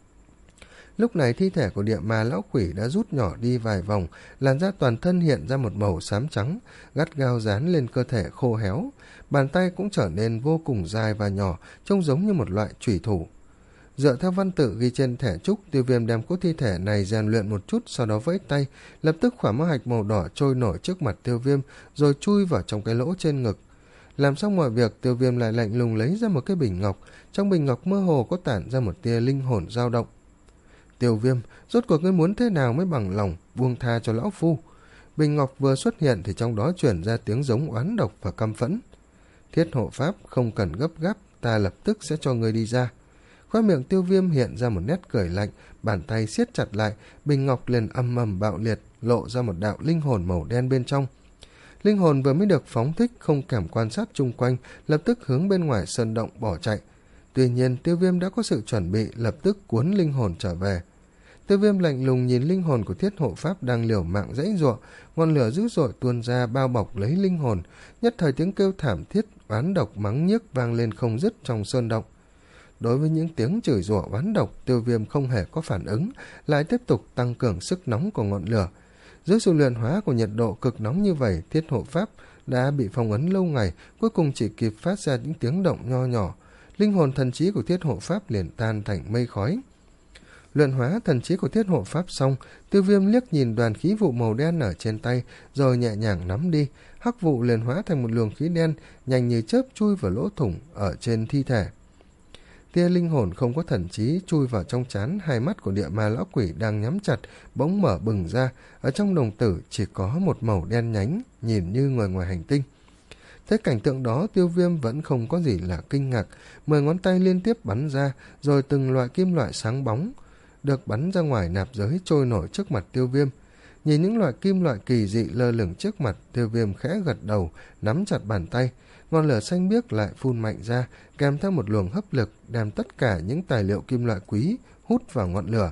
Lúc này thi thể của địa ma lão quỷ đã rút nhỏ đi vài vòng, làn da toàn thân hiện ra một màu xám trắng, gắt gao dán lên cơ thể khô héo, bàn tay cũng trở nên vô cùng dài và nhỏ, trông giống như một loại chủy thủ. Dựa theo văn tự ghi trên thẻ trúc, Tiêu Viêm đem cỗ thi thể này rèn luyện một chút, sau đó vẫy tay, lập tức khỏa ma hạch màu đỏ trôi nổi trước mặt Tiêu Viêm, rồi chui vào trong cái lỗ trên ngực. Làm xong mọi việc, Tiêu Viêm lại lạnh lùng lấy ra một cái bình ngọc, trong bình ngọc mơ hồ có tản ra một tia linh hồn dao động. Tiêu Viêm, rốt cuộc ngươi muốn thế nào mới bằng lòng buông tha cho lão phu? Bình ngọc vừa xuất hiện thì trong đó chuyển ra tiếng giống oán độc và căm phẫn. Thiết hộ pháp, không cần gấp gáp, ta lập tức sẽ cho ngươi đi ra. Khóe miệng Tiêu Viêm hiện ra một nét cười lạnh, bàn tay siết chặt lại, bình ngọc liền âm ầm bạo liệt, lộ ra một đạo linh hồn màu đen bên trong. Linh hồn vừa mới được phóng thích, không kèm quan sát chung quanh, lập tức hướng bên ngoài sơn động bỏ chạy. Tuy nhiên, Tiêu Viêm đã có sự chuẩn bị, lập tức cuốn linh hồn trở về. Tiêu Viêm lạnh lùng nhìn linh hồn của Thiết hộ pháp đang liều mạng giãy giụa, ngọn lửa dữ dội tuôn ra bao bọc lấy linh hồn, nhất thời tiếng kêu thảm thiết, oán độc mắng nhiếc vang lên không dứt trong sơn động. Đối với những tiếng chửi rủa oán độc, Tiêu Viêm không hề có phản ứng, lại tiếp tục tăng cường sức nóng của ngọn lửa. Dưới sự luyện hóa của nhiệt độ cực nóng như vậy, Thiết hộ pháp đã bị phong ấn lâu ngày, cuối cùng chỉ kịp phát ra những tiếng động nho nhỏ. Linh hồn thần trí của Thiết hộ pháp liền tan thành mây khói. Luyện hóa thần trí của thiết hộ pháp xong, Tiêu Viêm liếc nhìn đoàn khí vụ màu đen ở trên tay, rồi nhẹ nhàng nắm đi. Hắc vụ liền hóa thành một luồng khí đen, nhanh như chớp chui vào lỗ thủng ở trên thi thể. Tia linh hồn không có thần trí chui vào trong trán, hai mắt của địa ma lão quỷ đang nhắm chặt bỗng mở bừng ra, ở trong đồng tử chỉ có một màu đen nhánh, nhìn như người ngoài hành tinh. Thế cảnh tượng đó, Tiêu Viêm vẫn không có gì là kinh ngạc, mười ngón tay liên tiếp bắn ra, rồi từng loại kim loại sáng bóng được bắn ra ngoài nạp giới trôi nổi trước mặt Tiêu Viêm. Nhìn những loại kim loại kỳ dị lơ lửng trước mặt, Tiêu Viêm khẽ gật đầu, nắm chặt bàn tay. Ngọn lửa xanh biếc lại phun mạnh ra, kèm theo một luồng hấp lực, đem tất cả những tài liệu kim loại quý hút vào ngọn lửa.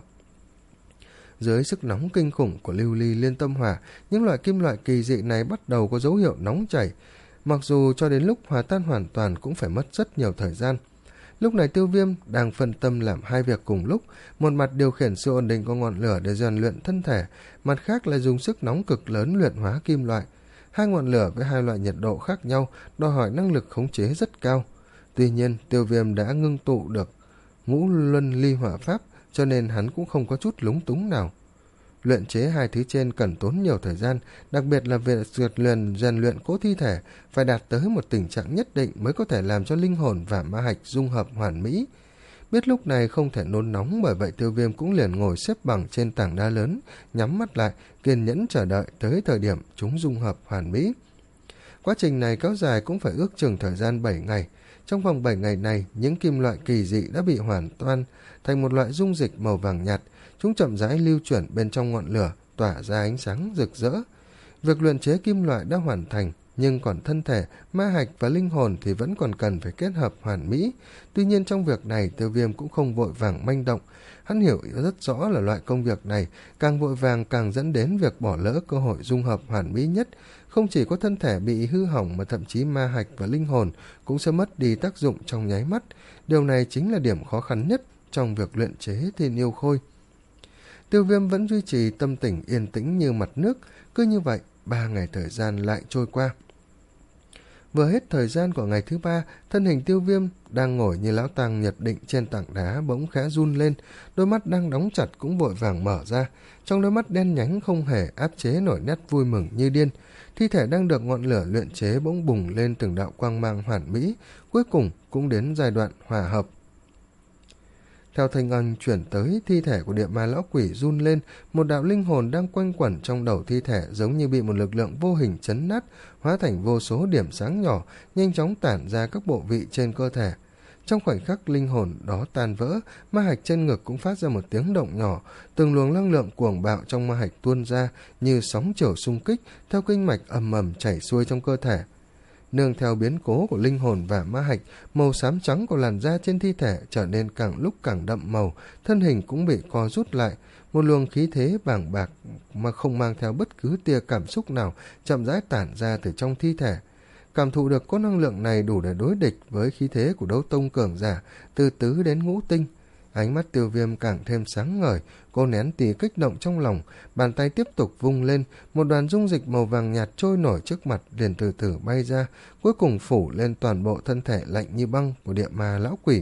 Dưới sức nóng kinh khủng của lưu ly liên tâm hỏa, những loại kim loại kỳ dị này bắt đầu có dấu hiệu nóng chảy. Mặc dù cho đến lúc hòa tan hoàn toàn cũng phải mất rất nhiều thời gian. Lúc này Tiêu Viêm đang phân tâm làm hai việc cùng lúc, một mặt điều khiển sự ổn định của ngọn lửa để rèn luyện thân thể, mặt khác là dùng sức nóng cực lớn luyện hóa kim loại. Hai ngọn lửa với hai loại nhiệt độ khác nhau, đòi hỏi năng lực khống chế rất cao. Tuy nhiên, Tiêu Viêm đã ngưng tụ được ngũ luân ly hỏa pháp, cho nên hắn cũng không có chút lúng túng nào. Luyện chế hai thứ trên cần tốn nhiều thời gian, đặc biệt là việc duyệt luyện rèn luyện cỗ thi thể phải đạt tới một tình trạng nhất định mới có thể làm cho linh hồn và ma hạch dung hợp hoàn mỹ. Biết lúc này không thể nôn nóng, bởi vậy Tiêu Viêm cũng liền ngồi xếp bằng trên tảng đá lớn, nhắm mắt lại, kiên nhẫn chờ đợi tới thời điểm chúng dung hợp hoàn mỹ. Quá trình này kéo dài cũng phải ước chừng thời gian bảy ngày. Trong vòng bảy ngày này, những kim loại kỳ dị đã bị hoàn toàn thành một loại dung dịch màu vàng nhạt. Chúng chậm rãi lưu chuyển bên trong ngọn lửa, tỏa ra ánh sáng rực rỡ. Việc luyện chế kim loại đã hoàn thành, nhưng còn thân thể, ma hạch và linh hồn thì vẫn còn cần phải kết hợp hoàn mỹ. Tuy nhiên trong việc này, Tiêu Viêm cũng không vội vàng manh động. Hắn hiểu rất rõ là loại công việc này càng vội vàng càng dẫn đến việc bỏ lỡ cơ hội dung hợp hoàn mỹ nhất. Không chỉ có thân thể bị hư hỏng mà thậm chí ma hạch và linh hồn cũng sẽ mất đi tác dụng trong nháy mắt. Điều này chính là điểm khó khăn nhất trong việc luyện chế thiên yêu khôi. Tiêu Viêm vẫn duy trì tâm tình yên tĩnh như mặt nước. Cứ như vậy, ba ngày thời gian lại trôi qua. Vừa hết thời gian của ngày thứ ba, thân hình Tiêu Viêm đang ngồi như lão tang nhật định trên tảng đá bỗng khẽ run lên, đôi mắt đang đóng chặt cũng vội vàng mở ra. Trong đôi mắt đen nhánh không hề áp chế nổi nét vui mừng như điên. Thi thể đang được ngọn lửa luyện chế bỗng bùng lên từng đạo quang mang hoàn mỹ, cuối cùng cũng đến giai đoạn hòa hợp. Theo thanh âm chuyển tới, thi thể của địa ma lão quỷ run lên, một đạo linh hồn đang quanh quẩn trong đầu thi thể giống như bị một lực lượng vô hình chấn nát, hóa thành vô số điểm sáng nhỏ, nhanh chóng tản ra các bộ vị trên cơ thể. Trong khoảnh khắc linh hồn đó tan vỡ, ma hạch trên ngực cũng phát ra một tiếng động nhỏ, từng luồng năng lượng cuồng bạo trong ma hạch tuôn ra như sóng chiều xung kích, theo kinh mạch ầm ầm chảy xuôi trong cơ thể. Nương theo biến cố của linh hồn và ma hạch, màu xám trắng của làn da trên thi thể trở nên càng lúc càng đậm màu, thân hình cũng bị co rút lại, một luồng khí thế bàng bạc mà không mang theo bất cứ tia cảm xúc nào chậm rãi tản ra từ trong thi thể. Cảm thụ được có năng lượng này đủ để đối địch với khí thế của đấu tông cường giả từ tứ đến ngũ tinh. Ánh mắt Tiêu Viêm càng thêm sáng ngời, cô nén tì kích động trong lòng, bàn tay tiếp tục vung lên, một đoàn dung dịch màu vàng nhạt trôi nổi trước mặt liền từ từ bay ra, cuối cùng phủ lên toàn bộ thân thể lạnh như băng của địa ma lão quỷ.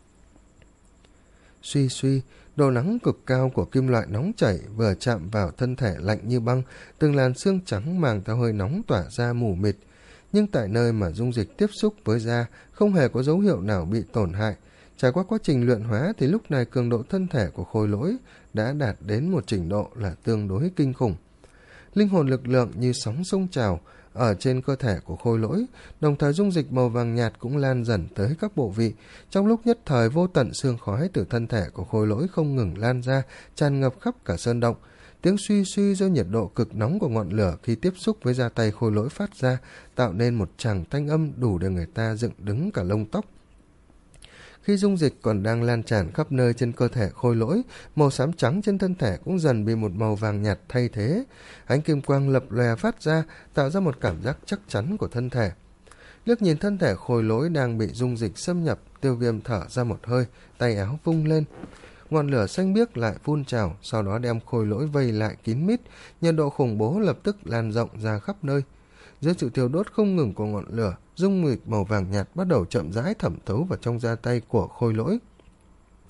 Suy suy, độ nắng cực cao của kim loại nóng chảy vừa chạm vào thân thể lạnh như băng, từng làn xương trắng mang theo hơi nóng tỏa ra mù mịt. Nhưng tại nơi mà dung dịch tiếp xúc với da không hề có dấu hiệu nào bị tổn hại. Trải qua quá trình luyện hóa thì lúc này cường độ thân thể của khôi lỗi đã đạt đến một trình độ là tương đối kinh khủng. Linh hồn lực lượng như sóng sông trào ở trên cơ thể của khôi lỗi, đồng thời dung dịch màu vàng nhạt cũng lan dần tới các bộ vị. Trong lúc nhất thời, vô tận sương khói từ thân thể của khôi lỗi không ngừng lan ra, tràn ngập khắp cả sơn động. Tiếng suy suy do nhiệt độ cực nóng của ngọn lửa khi tiếp xúc với da tay khôi lỗi phát ra, tạo nên một tràng thanh âm đủ để người ta dựng đứng cả lông tóc. Khi dung dịch còn đang lan tràn khắp nơi trên cơ thể khôi lỗi, màu xám trắng trên thân thể cũng dần bị một màu vàng nhạt thay thế. Ánh kim quang lập lòe phát ra, tạo ra một cảm giác chắc chắn của thân thể. Liếc nhìn thân thể khôi lỗi đang bị dung dịch xâm nhập, Tiêu Viêm thở ra một hơi, tay áo vung lên. Ngọn lửa xanh biếc lại phun trào, sau đó đem khôi lỗi vây lại kín mít, nhiệt độ khủng bố lập tức lan rộng ra khắp nơi. Dưới sự thiêu đốt không ngừng của ngọn lửa, dung dịch màu vàng nhạt bắt đầu chậm rãi thẩm thấu vào trong da tay của khôi lỗi.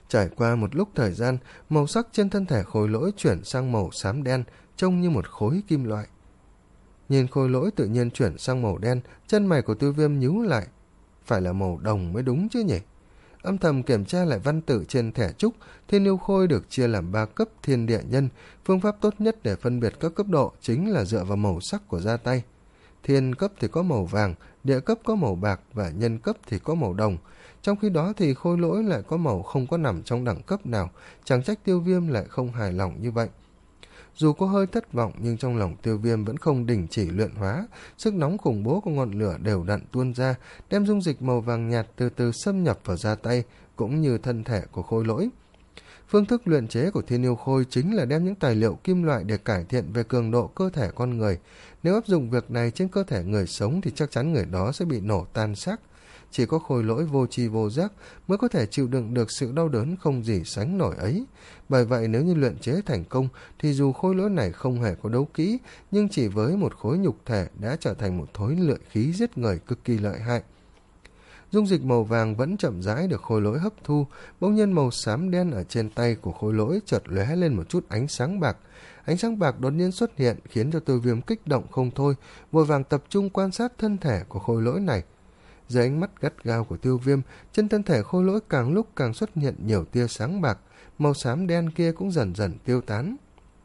Trải qua một lúc thời gian, màu sắc trên thân thể khôi lỗi chuyển sang màu xám đen, trông như một khối kim loại. Nhìn khôi lỗi tự nhiên chuyển sang màu đen, chân mày của Tiêu Viêm nhíu lại. Phải là màu đồng mới đúng chứ nhỉ? Âm thầm kiểm tra lại văn tự trên thẻ trúc, thiên yêu khôi được chia làm ba cấp thiên địa nhân. Phương pháp tốt nhất để phân biệt các cấp độ chính là dựa vào màu sắc của da tay. Thiên cấp thì có màu vàng, địa cấp có màu bạc và nhân cấp thì có màu đồng. Trong khi đó thì khôi lỗi lại có màu không có nằm trong đẳng cấp nào, chẳng trách Tiêu Viêm lại không hài lòng như vậy. Dù có hơi thất vọng nhưng trong lòng Tiêu Viêm vẫn không đình chỉ luyện hóa, sức nóng khủng bố của ngọn lửa đều đặn tuôn ra, đem dung dịch màu vàng nhạt từ từ xâm nhập vào da tay cũng như thân thể của khôi lỗi. Phương thức luyện chế của thiên yêu khôi chính là đem những tài liệu kim loại để cải thiện về cường độ cơ thể con người. Nếu áp dụng việc này trên cơ thể người sống thì chắc chắn người đó sẽ bị nổ tan xác. Chỉ có khôi lỗi vô tri vô giác mới có thể chịu đựng được sự đau đớn không gì sánh nổi ấy. Bởi vậy nếu như luyện chế thành công thì dù khôi lỗi này không hề có đấu kỹ, nhưng chỉ với một khối nhục thể đã trở thành một thối lợi khí giết người cực kỳ lợi hại. Dung dịch màu vàng vẫn chậm rãi được khôi lỗi hấp thu, bỗng nhiên màu xám đen ở trên tay của khôi lỗi chợt lóe lên một chút ánh sáng bạc. Ánh sáng bạc đột nhiên xuất hiện khiến cho Tiêu Viêm kích động không thôi, vội vàng tập trung quan sát thân thể của khôi lỗi này. Dưới ánh mắt gắt gao của Tiêu Viêm, trên thân thể khôi lỗi càng lúc càng xuất hiện nhiều tia sáng bạc, màu xám đen kia cũng dần dần tiêu tán.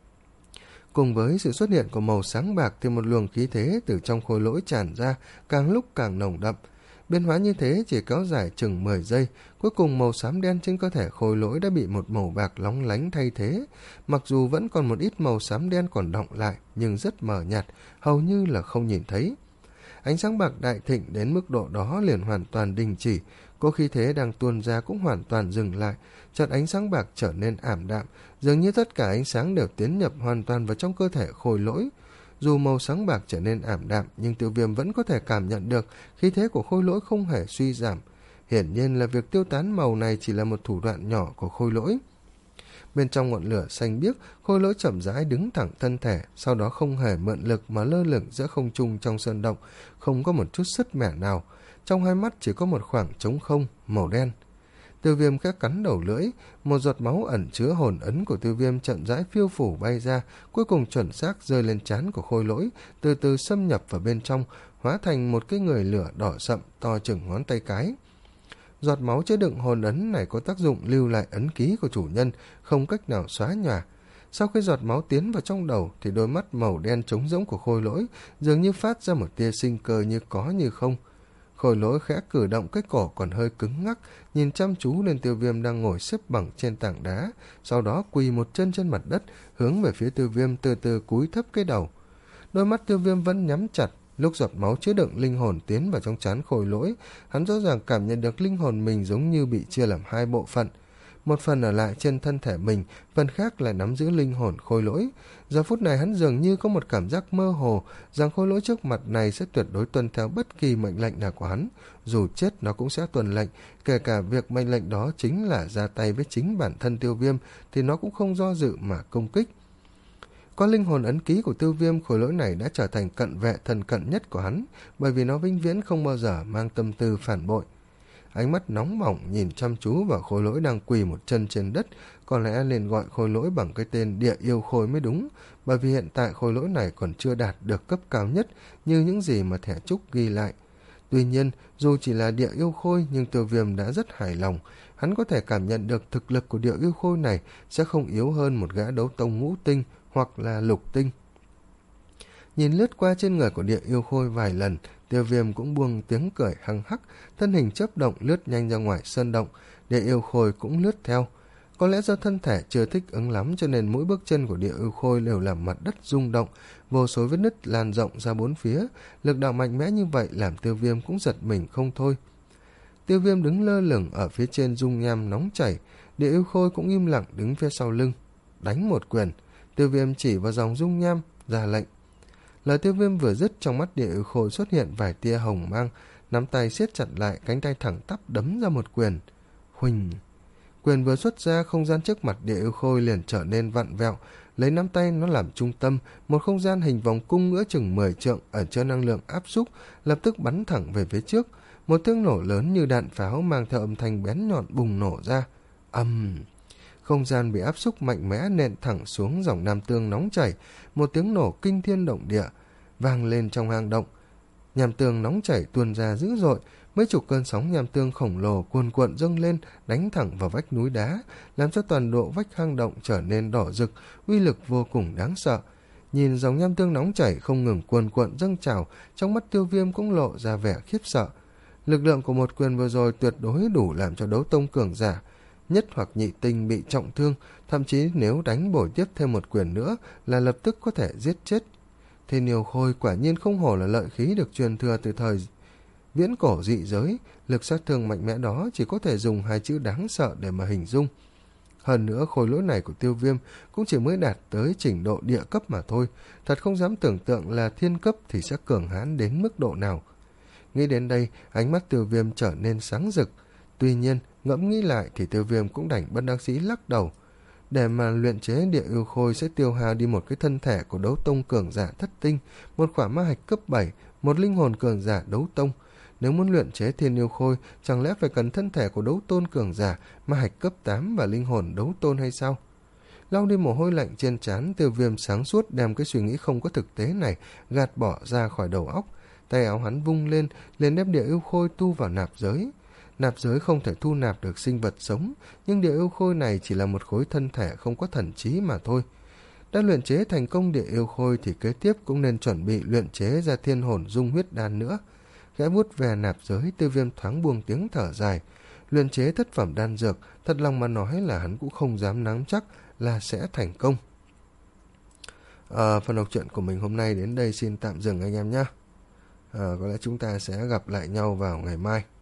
Cùng với sự xuất hiện của màu sáng bạc thì một luồng khí thế từ trong khôi lỗi tràn ra, càng lúc càng nồng đậm. Biến hóa như thế chỉ kéo dài chừng mười giây, cuối cùng màu xám đen trên cơ thể khôi lỗi đã bị một màu bạc lóng lánh thay thế. Mặc dù vẫn còn một ít màu xám đen còn đọng lại, nhưng rất mờ nhạt, hầu như là không nhìn thấy. Ánh sáng bạc đại thịnh đến mức độ đó liền hoàn toàn đình chỉ, cô khí thế đang tuôn ra cũng hoàn toàn dừng lại, chợt ánh sáng bạc trở nên ảm đạm, dường như tất cả ánh sáng đều tiến nhập hoàn toàn vào trong cơ thể khôi lỗi. Dù màu sáng bạc trở nên ảm đạm, nhưng Tiêu Viêm vẫn có thể cảm nhận được khí thế của khôi lỗi không hề suy giảm. Hiển nhiên là việc tiêu tán màu này chỉ là một thủ đoạn nhỏ của khôi lỗi. Bên trong ngọn lửa xanh biếc, khôi lỗi chậm rãi đứng thẳng thân thể, sau đó không hề mượn lực mà lơ lửng giữa không trung trong sơn động, không có một chút sứt mẻ nào. Trong hai mắt chỉ có một khoảng trống không, màu đen. Tiêu Viêm khẽ cắn đầu lưỡi, một giọt máu ẩn chứa hồn ấn của Tiêu Viêm chậm rãi phiêu phủ bay ra, cuối cùng chuẩn xác rơi lên trán của khôi lỗi, từ từ xâm nhập vào bên trong, hóa thành một cái người lửa đỏ sậm to chừng ngón tay cái. Giọt máu chứa đựng hồn ấn này có tác dụng lưu lại ấn ký của chủ nhân, không cách nào xóa nhòa. Sau khi giọt máu tiến vào trong đầu thì đôi mắt màu đen trống rỗng của khôi lỗi dường như phát ra một tia sinh cơ như có như không. Khôi lỗi khẽ cử động cái cổ còn hơi cứng ngắc, nhìn chăm chú lên Tiêu Viêm đang ngồi xếp bằng trên tảng đá, sau đó quỳ một chân trên mặt đất, hướng về phía Tiêu Viêm từ từ cúi thấp cái đầu. Đôi mắt Tiêu Viêm vẫn nhắm chặt, lúc giọt máu chứa đựng linh hồn tiến vào trong trán khôi lỗi, hắn rõ ràng cảm nhận được linh hồn mình giống như bị chia làm hai bộ phận. Một phần ở lại trên thân thể mình, phần khác lại nắm giữ linh hồn khôi lỗi. Giờ phút này hắn dường như có một cảm giác mơ hồ rằng khôi lỗi trước mặt này sẽ tuyệt đối tuân theo bất kỳ mệnh lệnh nào của hắn. Dù chết nó cũng sẽ tuân lệnh, kể cả việc mệnh lệnh đó chính là ra tay với chính bản thân Tiêu Viêm thì nó cũng không do dự mà công kích. Có linh hồn ấn ký của Tiêu Viêm, khôi lỗi này đã trở thành cận vệ thân cận nhất của hắn, bởi vì nó vĩnh viễn không bao giờ mang tâm tư phản bội. Ánh mắt nóng bỏng nhìn chăm chú vào khôi lỗi đang quỳ một chân trên đất, có lẽ nên gọi khôi lỗi bằng cái tên địa yêu khôi mới đúng, bởi vì hiện tại khôi lỗi này còn chưa đạt được cấp cao nhất như những gì mà thẻ trúc ghi lại. Tuy nhiên, dù chỉ là địa yêu khôi nhưng Tiêu Viêm đã rất hài lòng, hắn có thể cảm nhận được thực lực của địa yêu khôi này sẽ không yếu hơn một gã đấu tông ngũ tinh hoặc là lục tinh. Nhìn lướt qua trên người của địa yêu khôi vài lần, Tiêu Viêm cũng buông tiếng cười hăng hắc, thân hình chớp động lướt nhanh ra ngoài sơn động, địa yêu khôi cũng lướt theo. Có lẽ do thân thể chưa thích ứng lắm cho nên mỗi bước chân của địa yêu khôi đều làm mặt đất rung động, vô số vết nứt lan rộng ra bốn phía, lực đạo mạnh mẽ như vậy làm Tiêu Viêm cũng giật mình không thôi. Tiêu Viêm đứng lơ lửng ở phía trên dung nham nóng chảy, địa yêu khôi cũng im lặng đứng phía sau lưng. Đánh một quyền, Tiêu Viêm chỉ vào dòng dung nham, ra lệnh. Lời Tiêu Viêm vừa dứt, trong mắt địa yêu khôi xuất hiện vài tia hồng mang, nắm tay siết chặt lại, cánh tay thẳng tắp đấm ra một quyền. Huỳnh! Quyền vừa xuất ra, không gian trước mặt địa yêu khôi liền trở nên vặn vẹo, lấy nắm tay nó làm trung tâm, một không gian hình vòng cung ngỡ chừng mười trượng ẩn chứa năng lượng áp xúc, lập tức bắn thẳng về phía trước. Một tiếng nổ lớn như đạn pháo mang theo âm thanh bén nhọn bùng nổ ra. ầm, không gian bị áp xúc mạnh mẽ nện thẳng xuống dòng nham tương nóng chảy, một tiếng nổ kinh thiên động địa vang lên trong hang động. Nham tương nóng chảy tuôn ra dữ dội, mấy chục cơn sóng nham tương khổng lồ cuồn cuộn dâng lên, đánh thẳng vào vách núi đá, làm cho toàn bộ vách hang động trở nên đỏ rực, uy lực vô cùng đáng sợ. Nhìn dòng nham tương nóng chảy không ngừng cuồn cuộn dâng trào, trong mắt Tiêu Viêm cũng lộ ra vẻ khiếp sợ. Lực lượng của một quyền vừa rồi tuyệt đối đủ làm cho đấu tông cường giả nhất hoặc nhị tinh bị trọng thương, thậm chí nếu đánh bổ tiếp thêm một quyền nữa là lập tức có thể giết chết. Thiên Yêu Khôi quả nhiên không hổ là lợi khí được truyền thừa từ thời viễn cổ dị giới, lực sát thương mạnh mẽ đó chỉ có thể dùng hai chữ đáng sợ để mà hình dung. Hơn nữa khôi lỗi này của Tiêu Viêm cũng chỉ mới đạt tới trình độ địa cấp mà thôi, thật không dám tưởng tượng là thiên cấp thì sẽ cường hãn đến mức độ nào. Nghĩ đến đây, ánh mắt Tiêu Viêm trở nên sáng rực. Tuy nhiên, ngẫm nghĩ lại thì Tiêu Viêm cũng đành bất đắc dĩ lắc đầu. Để mà luyện chế địa yêu khôi sẽ tiêu hao đi một cái thân thể của đấu tông cường giả thất tinh, một quả ma hạch cấp bảy, một linh hồn cường giả đấu tông. Nếu muốn luyện chế thiên yêu khôi, chẳng lẽ phải cần thân thể của đấu tôn cường giả, ma hạch cấp tám và linh hồn đấu tôn hay sao? Lau đi mồ hôi lạnh trên trán, Tiêu Viêm sáng suốt đem cái suy nghĩ không có thực tế này gạt bỏ ra khỏi đầu óc. Tay áo hắn vung lên, liền đem địa yêu khôi tu vào nạp giới. Nạp giới không thể thu nạp được sinh vật sống, nhưng địa yêu khôi này chỉ là một khối thân thể không có thần trí mà thôi. Đã luyện chế thành công địa yêu khôi thì kế tiếp cũng nên chuẩn bị luyện chế ra thiên hồn dung huyết đan nữa. Khẽ vuốt về nạp giới, Tiêu Viêm thoáng buông tiếng thở dài. Luyện chế thất phẩm đan dược, thật lòng mà nói là hắn cũng không dám nắm chắc là sẽ thành công. À, phần đọc truyện của mình hôm nay đến đây xin tạm dừng anh em nhé. À, có lẽ chúng ta sẽ gặp lại nhau vào ngày mai.